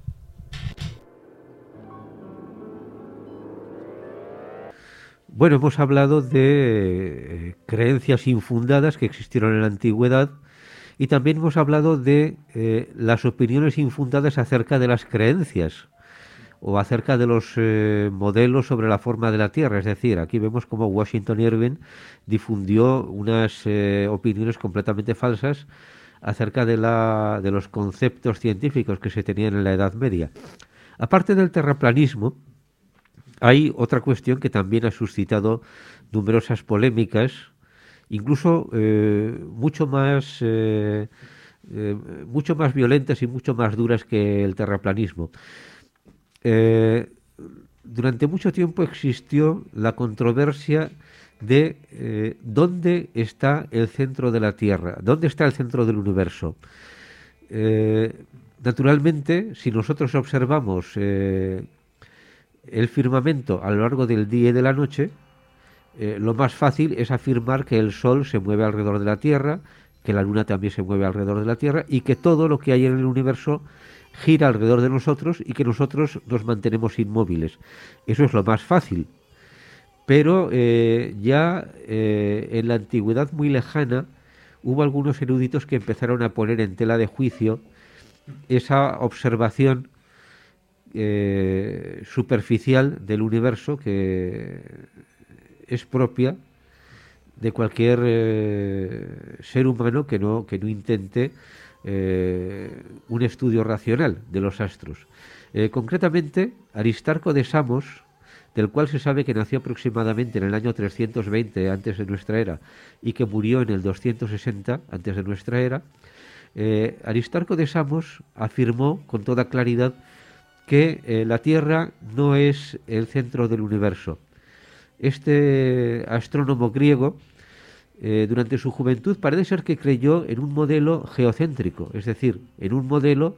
Bueno, hemos hablado de creencias infundadas que existieron en la antigüedad. Y también hemos hablado de las opiniones infundadas acerca de las creencias o acerca de los modelos sobre la forma de la Tierra. Es decir, aquí vemos cómo Washington Irving difundió unas opiniones completamente falsas acerca de los conceptos científicos que se tenían en la Edad Media. Aparte del terraplanismo, hay otra cuestión que también ha suscitado numerosas polémicas, incluso mucho más violentas y mucho más duras que el terraplanismo. Durante mucho tiempo existió la controversia de dónde está el centro de la Tierra, dónde está el centro del universo. Naturalmente, si nosotros observamos el firmamento a lo largo del día y de la noche, lo más fácil es afirmar que el Sol se mueve alrededor de la Tierra, que la Luna también se mueve alrededor de la Tierra y que todo lo que hay en el universo gira alrededor de nosotros y que nosotros nos mantenemos inmóviles. Eso es lo más fácil. Pero ya en la antigüedad muy lejana hubo algunos eruditos que empezaron a poner en tela de juicio esa observación superficial del universo que es propia de cualquier ser humano que no intente un estudio racional de los astros. Concretamente, Aristarco de Samos, del cual se sabe que nació aproximadamente en el año 320 antes de nuestra era y que murió en el 260 antes de nuestra era, Aristarco de Samos afirmó con toda claridad que la Tierra no es el centro del universo. Este astrónomo griego, durante su juventud, parece ser que creyó en un modelo geocéntrico, es decir, en un modelo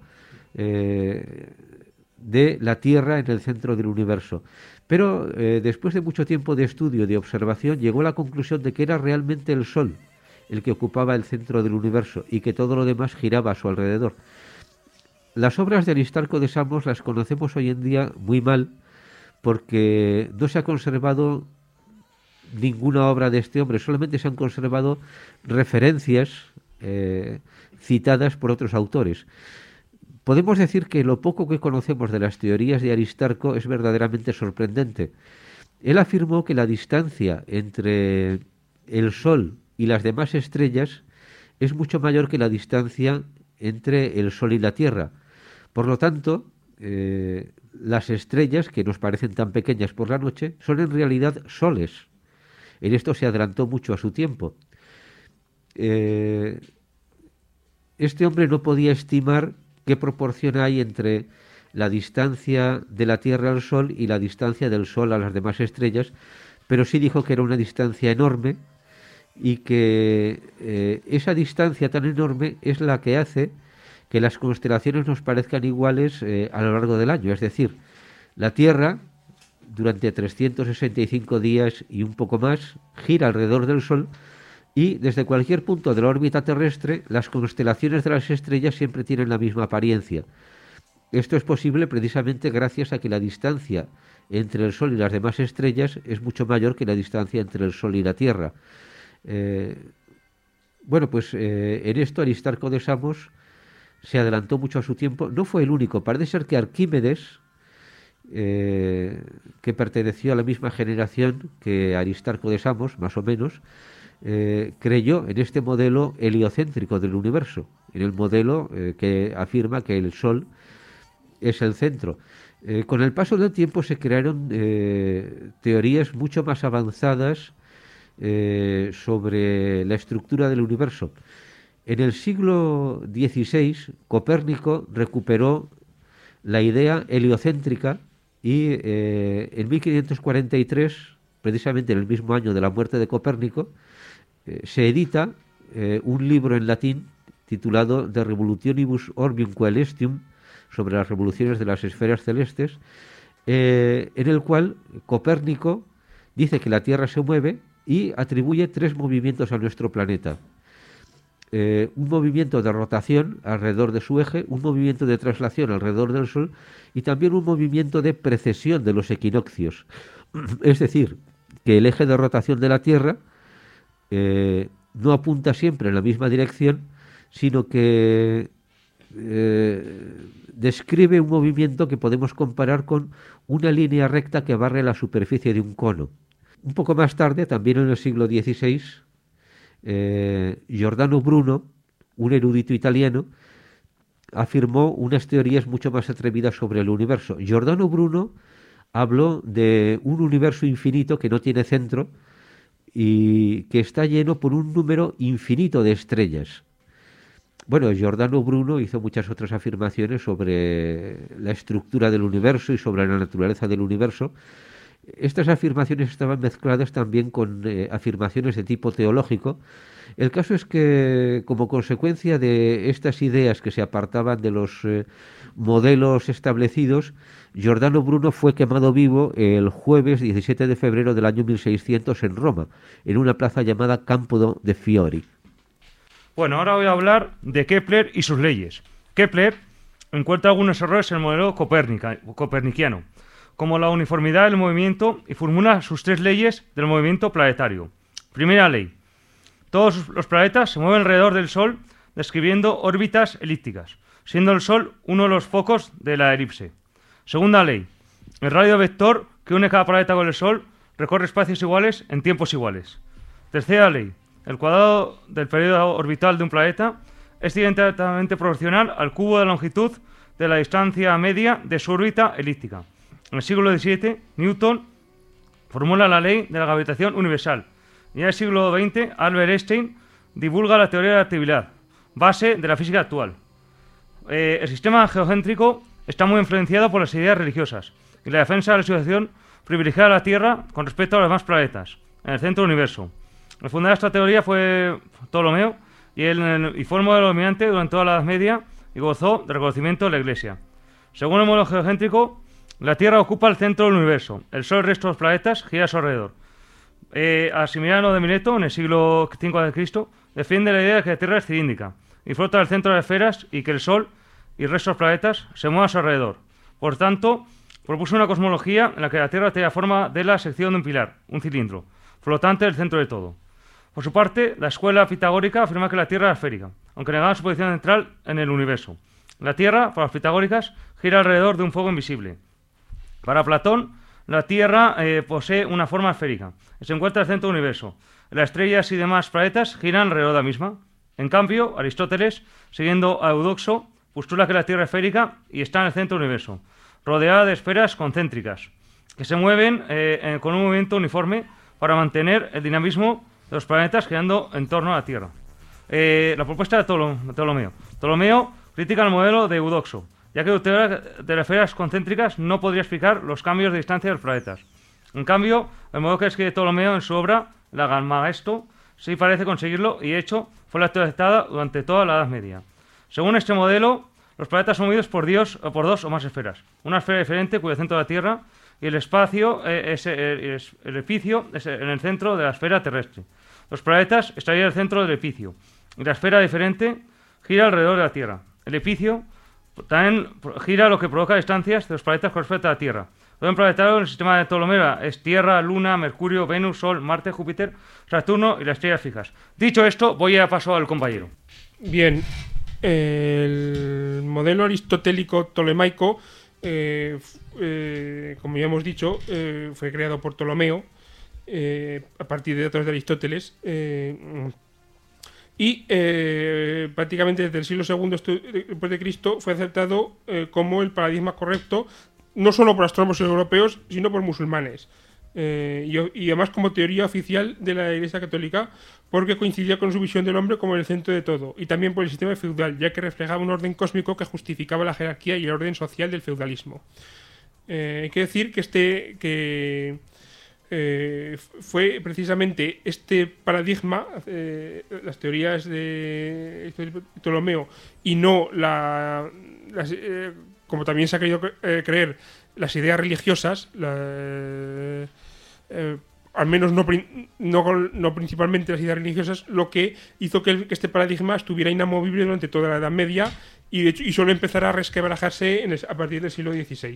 de la Tierra en el centro del universo. Pero después de mucho tiempo de estudio, de observación, llegó a la conclusión de que era realmente el Sol el que ocupaba el centro del universo y que todo lo demás giraba a su alrededor. las obras de Aristarco de Samos las conocemos hoy en día muy mal porque no se ha conservado ninguna obra de este hombre, solamente se han conservado referencias citadas por otros autores. Podemos decir que lo poco que conocemos de las teorías de Aristarco es verdaderamente sorprendente. Él afirmó que la distancia entre el Sol y las demás estrellas es mucho mayor que la distancia entre el Sol y la Tierra. Por lo tanto, las estrellas, que nos parecen tan pequeñas por la noche, son en realidad soles. En esto se adelantó mucho a su tiempo. Este hombre no podía estimar qué proporción hay entre la distancia de la Tierra al Sol y la distancia del Sol a las demás estrellas, pero sí dijo que era una distancia enorme y que esa distancia tan enorme es la que hace que las constelaciones nos parezcan iguales a lo largo del año. Es decir, la Tierra, durante 365 días y un poco más, gira alrededor del Sol y desde cualquier punto de la órbita terrestre, las constelaciones de las estrellas siempre tienen la misma apariencia. Esto es posible precisamente gracias a que la distancia entre el Sol y las demás estrellas es mucho mayor que la distancia entre el Sol y la Tierra. Bueno, pues en esto Aristarco de Samos se adelantó mucho a su tiempo. No fue el único. Parece ser que Arquímedes, que perteneció a la misma generación que Aristarco de Samos, más o menos, creyó en este modelo heliocéntrico del universo, en el modelo que afirma que el Sol es el centro. Con el paso del tiempo se crearon teorías mucho más avanzadas sobre la estructura del universo. En el siglo XVI, Copérnico recuperó la idea heliocéntrica y en 1543, precisamente en el mismo año de la muerte de Copérnico, se edita un libro en latín titulado De Revolutionibus Orbium Coelestium, sobre las revoluciones de las esferas celestes, en el cual Copérnico dice que la Tierra se mueve y atribuye 3 movimientos a nuestro planeta. Un movimiento de rotación alrededor de su eje, un movimiento de traslación alrededor del Sol y también un movimiento de precesión de los equinoccios. Es decir, que el eje de rotación de la Tierra no apunta siempre en la misma dirección, sino que describe un movimiento que podemos comparar con una línea recta que barre la superficie de un cono. Un poco más tarde, también en el siglo XVI, Giordano Bruno, un erudito italiano, afirmó unas teorías mucho más atrevidas sobre el universo. Giordano Bruno habló de un universo infinito que no tiene centro y que está lleno por un número infinito de estrellas. Bueno, Giordano Bruno hizo muchas otras afirmaciones sobre la estructura del universo y sobre la naturaleza del universo. Estas afirmaciones estaban mezcladas también con afirmaciones de tipo teológico. El caso es que, como consecuencia de estas ideas que se apartaban de los modelos establecidos, Giordano Bruno fue quemado vivo el jueves 17 de febrero del año 1600 en Roma, en una plaza llamada Campo de Fiori. Bueno, ahora voy a hablar de Kepler y sus leyes. Kepler encuentra algunos errores en el modelo copernicano, como la uniformidad del movimiento, y formula sus 3 leyes del movimiento planetario. Primera ley: todos los planetas se mueven alrededor del Sol describiendo órbitas elípticas, siendo el Sol uno de los focos de la elipse. Segunda ley: el radio vector que une cada planeta con el Sol recorre espacios iguales en tiempos iguales. Tercera ley: el cuadrado del periodo orbital de un planeta es directamente proporcional al cubo de longitud de la distancia media de su órbita elíptica. En el siglo XVII, Newton formula la ley de la gravitación universal. Y en el siglo XX, Albert Einstein divulga la teoría de la relatividad, base de la física actual. El sistema geocéntrico está muy influenciado por las ideas religiosas y la defensa de la situación privilegiada de la Tierra con respecto a los demás planetas, en el centro del universo. El fundador de esta teoría fue Ptolomeo y fue el modelo dominante durante toda la Edad Media y gozó de reconocimiento de la Iglesia. Según el modelo geocéntrico, la Tierra ocupa el centro del universo. El Sol y el resto de los planetas giran a su alrededor. Maximiliano de Mileto, en el siglo V a.C., defiende la idea de que la Tierra es cilíndrica y flota al centro de las esferas y que el Sol y el resto de los planetas se mueven a su alrededor. Por tanto, propuso una cosmología en la que la Tierra tenía forma de la sección de un pilar, un cilindro, flotante en el centro de todo. Por su parte, la escuela pitagórica afirma que la Tierra era esférica, aunque negaba su posición central en el universo. La Tierra, para los pitagóricas, gira alrededor de un fuego invisible. Para Platón, la Tierra posee una forma esférica y se encuentra en el centro del universo. Las estrellas y demás planetas giran alrededor de la misma. En cambio, Aristóteles, siguiendo a Eudoxo, postula que la Tierra es esférica y está en el centro del universo, rodeada de esferas concéntricas, que se mueven con un movimiento uniforme para mantener el dinamismo de los planetas girando en torno a la Tierra. La propuesta de Ptolomeo. Ptolomeo critica el modelo de Eudoxo, ya que la teoría de las esferas concéntricas no podría explicar los cambios de distancia de los planetas. En cambio, el modelo que escribe Ptolomeo en su obra, la Almagesto, sí parece conseguirlo y, de hecho, fue la teoría aceptada durante toda la Edad Media. Según este modelo, los planetas son movidos por dos o más esferas. Una esfera diferente, cuyo centro es la Tierra, y el espacio, el epicio, es en el centro de la esfera terrestre. Los planetas estarían en el centro del epicio, y la esfera diferente gira alrededor de la Tierra. El epicio también gira, lo que provoca distancias de los planetas con respecto a la Tierra. El orden planetario en el sistema de Ptolomeo es Tierra, Luna, Mercurio, Venus, Sol, Marte, Júpiter, Saturno y las estrellas fijas. Dicho esto, voy a paso al compañero. Bien, el modelo aristotélico tolemaico, como ya hemos dicho, fue creado por Ptolomeo a partir de datos de Aristóteles. Y prácticamente desde el siglo II después de Cristo fue aceptado como el paradigma correcto, no solo por astrónomos europeos, sino por musulmanes. Y además como teoría oficial de la Iglesia Católica, porque coincidía con su visión del hombre como el centro de todo, y también por el sistema feudal, ya que reflejaba un orden cósmico que justificaba la jerarquía y el orden social del feudalismo. Hay que decir que fue precisamente este paradigma, las teorías de Ptolomeo, y no como también se ha querido creer, las ideas religiosas, al menos no principalmente las ideas religiosas, lo que hizo que este paradigma estuviera inamovible durante toda la Edad Media y, de hecho, solo empezara a resquebrajarse a partir del siglo XVI.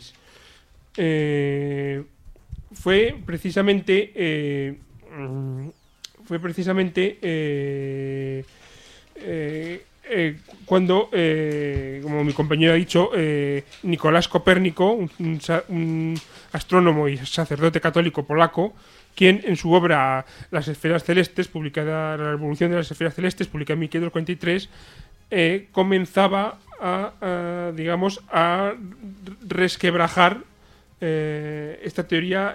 Fue precisamente cuando, como mi compañero ha dicho, Nicolás Copérnico, un astrónomo y sacerdote católico polaco, quien en su obra Las esferas celestes, publicada La revolución de las esferas celestes, publicada en 1543, comenzaba a resquebrajar esta teoría,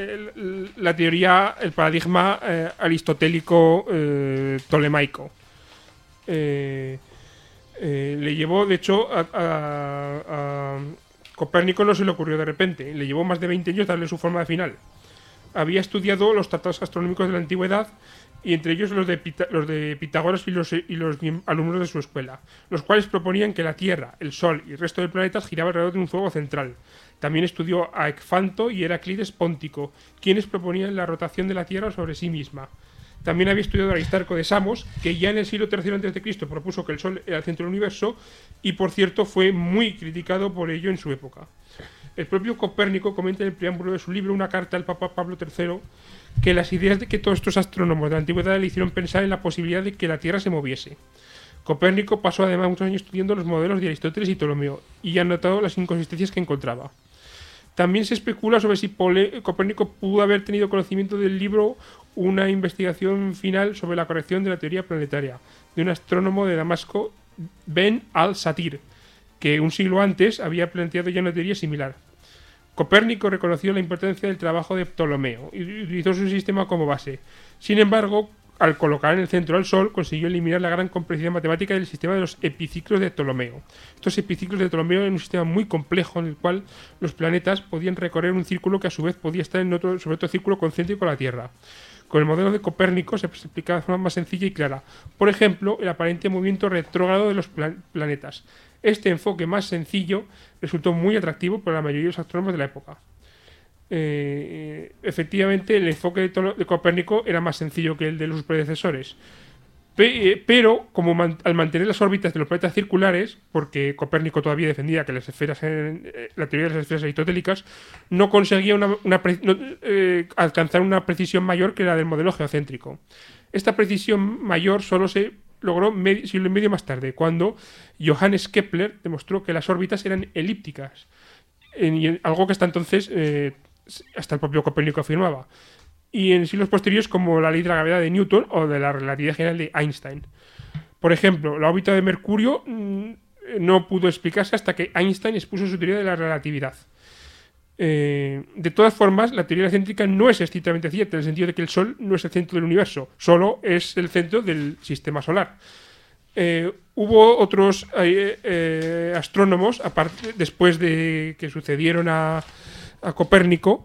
el paradigma aristotélico tolemaico. Le llevó, de hecho, a Copérnico no se le ocurrió de repente, le llevó más de 20 años darle su forma final. Había estudiado los tratados astronómicos de la antigüedad, y entre ellos los de Pitágoras y los alumnos de su escuela, los cuales proponían que la Tierra, el Sol y el resto de planetas giraban alrededor de un fuego central. También estudió a Ecfanto y Heraclides Póntico, quienes proponían la rotación de la Tierra sobre sí misma. También había estudiado a Aristarco de Samos, que ya en el siglo III a.C. propuso que el Sol era el centro del universo, y por cierto fue muy criticado por ello en su época. El propio Copérnico comenta en el preámbulo de su libro, Una carta al Papa Pablo III, que las ideas de que todos estos astrónomos de la antigüedad le hicieron pensar en la posibilidad de que la Tierra se moviese. Copérnico pasó además muchos años estudiando los modelos de Aristóteles y Ptolomeo, y ha notado las inconsistencias que encontraba. También se especula sobre si Copérnico pudo haber tenido conocimiento del libro Una investigación final sobre la corrección de la teoría planetaria, de un astrónomo de Damasco, Ben al-Satir, que un siglo antes había planteado ya una teoría similar. Copérnico reconoció la importancia del trabajo de Ptolomeo y utilizó su sistema como base. Sin embargo, al colocar en el centro al Sol, consiguió eliminar la gran complejidad matemática del sistema de los epiciclos de Ptolomeo. Estos epiciclos de Ptolomeo eran un sistema muy complejo en el cual los planetas podían recorrer un círculo que a su vez podía estar sobre otro círculo concéntrico a la Tierra. Con el modelo de Copérnico se explicaba de forma más sencilla y clara. Por ejemplo, el aparente movimiento retrógrado de los planetas. Este enfoque más sencillo resultó muy atractivo para la mayoría de los astrónomos de la época. Efectivamente, el enfoque de Copérnico era más sencillo que el de sus predecesores. Pero, como al mantener las órbitas de los planetas circulares, porque Copérnico todavía defendía que las esferas, la teoría de las esferas aristotélicas, no conseguía alcanzar una precisión mayor que la del modelo geocéntrico. Esta precisión mayor solo se logró siglo y medio más tarde, cuando Johannes Kepler demostró que las órbitas eran elípticas, algo que hasta entonces hasta el propio Copérnico afirmaba. Y en siglos posteriores, como la ley de la gravedad de Newton o de la relatividad general de Einstein. Por ejemplo, la órbita de Mercurio no pudo explicarse hasta que Einstein expuso su teoría de la relatividad. De todas formas, la teoría céntrica no es estrictamente cierta, en el sentido de que el Sol no es el centro del universo, solo es el centro del sistema solar. Hubo otros astrónomos, aparte, después de que sucedieron a Copérnico,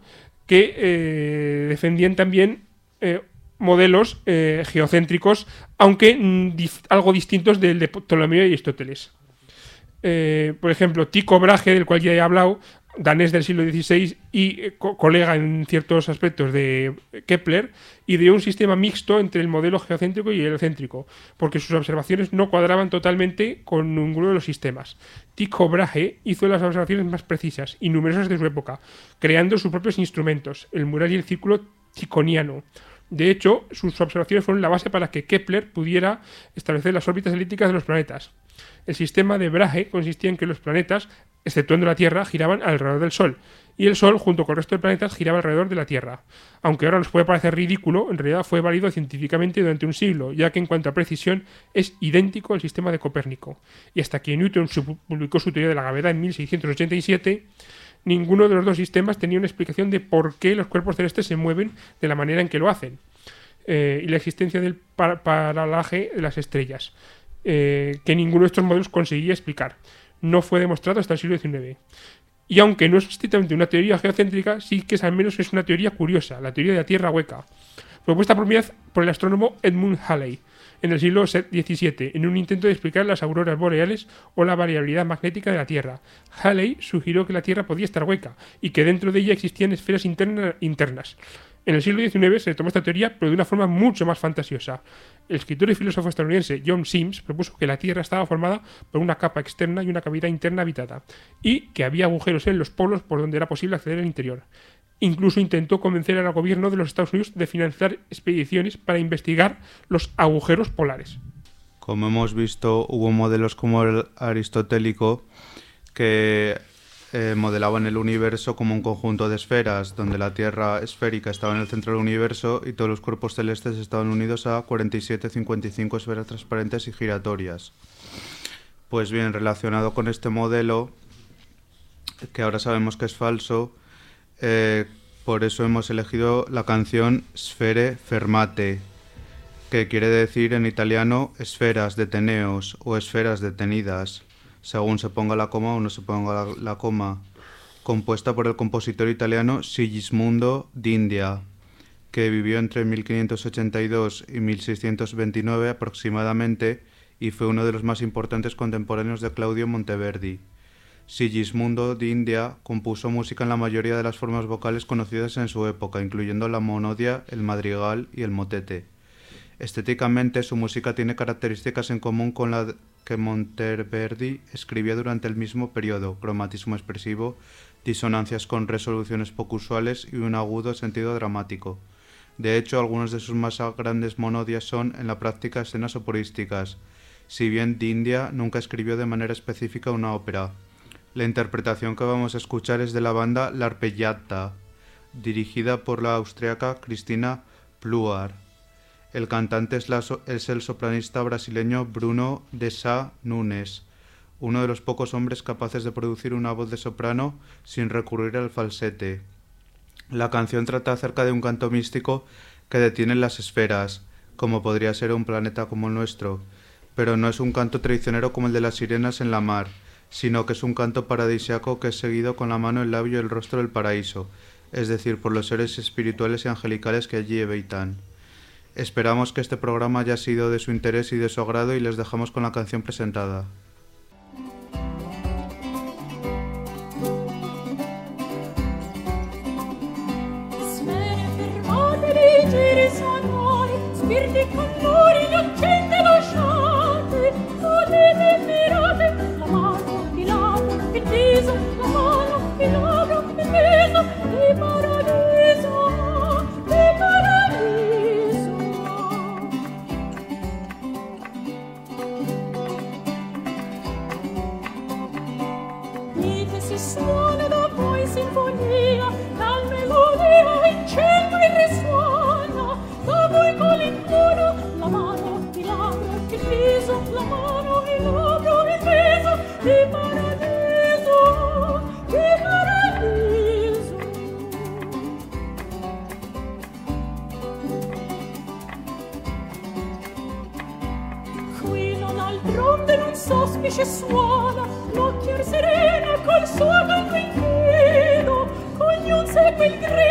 que defendían también modelos geocéntricos, aunque algo distintos del de Ptolomeo y Aristóteles. Por ejemplo, Tycho Brahe, del cual ya he hablado, danés del siglo XVI y colega en ciertos aspectos de Kepler, ideó un sistema mixto entre el modelo geocéntrico y el heliocéntrico, porque sus observaciones no cuadraban totalmente con ninguno de los sistemas. Tycho Brahe hizo las observaciones más precisas y numerosas de su época, creando sus propios instrumentos, el mural y el círculo tychoniano. De hecho, sus observaciones fueron la base para que Kepler pudiera establecer las órbitas elípticas de los planetas. El sistema de Brahe consistía en que los planetas, exceptuando la Tierra, giraban alrededor del Sol, y el Sol, junto con el resto de planetas, giraba alrededor de la Tierra. Aunque ahora nos puede parecer ridículo, en realidad fue válido científicamente durante un siglo, ya que en cuanto a precisión es idéntico al sistema de Copérnico. Y hasta que Newton publicó su teoría de la gravedad en 1687, ninguno de los dos sistemas tenía una explicación de por qué los cuerpos celestes se mueven de la manera en que lo hacen, y la existencia del paralaje de las estrellas, que ninguno de estos modelos conseguía explicar. No fue demostrado hasta el siglo XIX. Y aunque no es estrictamente una teoría geocéntrica, sí que al menos es una teoría curiosa, la teoría de la Tierra hueca, propuesta por primera vez por el astrónomo Edmund Halley en el siglo XVII, en un intento de explicar las auroras boreales o la variabilidad magnética de la Tierra. Halley sugirió que la Tierra podía estar hueca y que dentro de ella existían esferas internas. En el siglo XIX se tomó esta teoría, pero de una forma mucho más fantasiosa. El escritor y filósofo estadounidense John Sims propuso que la Tierra estaba formada por una capa externa y una cavidad interna habitada, y que había agujeros en los polos por donde era posible acceder al interior. Incluso intentó convencer al gobierno de los Estados Unidos de financiar expediciones para investigar los agujeros polares. Como hemos visto, hubo modelos como el aristotélico que modelaban el universo como un conjunto de esferas, donde la Tierra esférica estaba en el centro del universo y todos los cuerpos celestes estaban unidos a 47-55 esferas transparentes y giratorias. Pues bien, relacionado con este modelo, que ahora sabemos que es falso, por eso hemos elegido la canción Sfere Fermate, que quiere decir en italiano esferas, deteneos o esferas detenidas, según se ponga la coma o no se ponga la coma, compuesta por el compositor italiano Sigismondo d'India, que vivió entre 1582 y 1629 aproximadamente y fue uno de los más importantes contemporáneos de Claudio Monteverdi. Sigismondo d'India compuso música en la mayoría de las formas vocales conocidas en su época, incluyendo la monodia, el madrigal y el motete. Estéticamente, su música tiene características en común con la que Monteverdi escribía durante el mismo periodo: cromatismo expresivo, disonancias con resoluciones poco usuales y un agudo sentido dramático. De hecho, algunos de sus más grandes monodias son, en la práctica, escenas operísticas, si bien d'India nunca escribió de manera específica una ópera. La interpretación que vamos a escuchar es de la banda L'Arpeggiata, dirigida por la austriaca Cristina Pluhar. El cantante es el sopranista brasileño Bruno de Sá Nunes, uno de los pocos hombres capaces de producir una voz de soprano sin recurrir al falsete. La canción trata acerca de un canto místico que detiene las esferas, como podría ser un planeta como el nuestro, pero no es un canto traicionero como el de las sirenas en la mar, sino que es un canto paradisiaco que es seguido con la mano, el labio y el rostro del paraíso, es decir, por los seres espirituales y angelicales que allí habitan. Esperamos que este programa haya sido de su interés y de su agrado y les dejamos con la canción presentada. Sfere fermate, leggere sonori, spiriti con muri, accende la suona, l'occhio sereno col suo canto inchino, con un segue il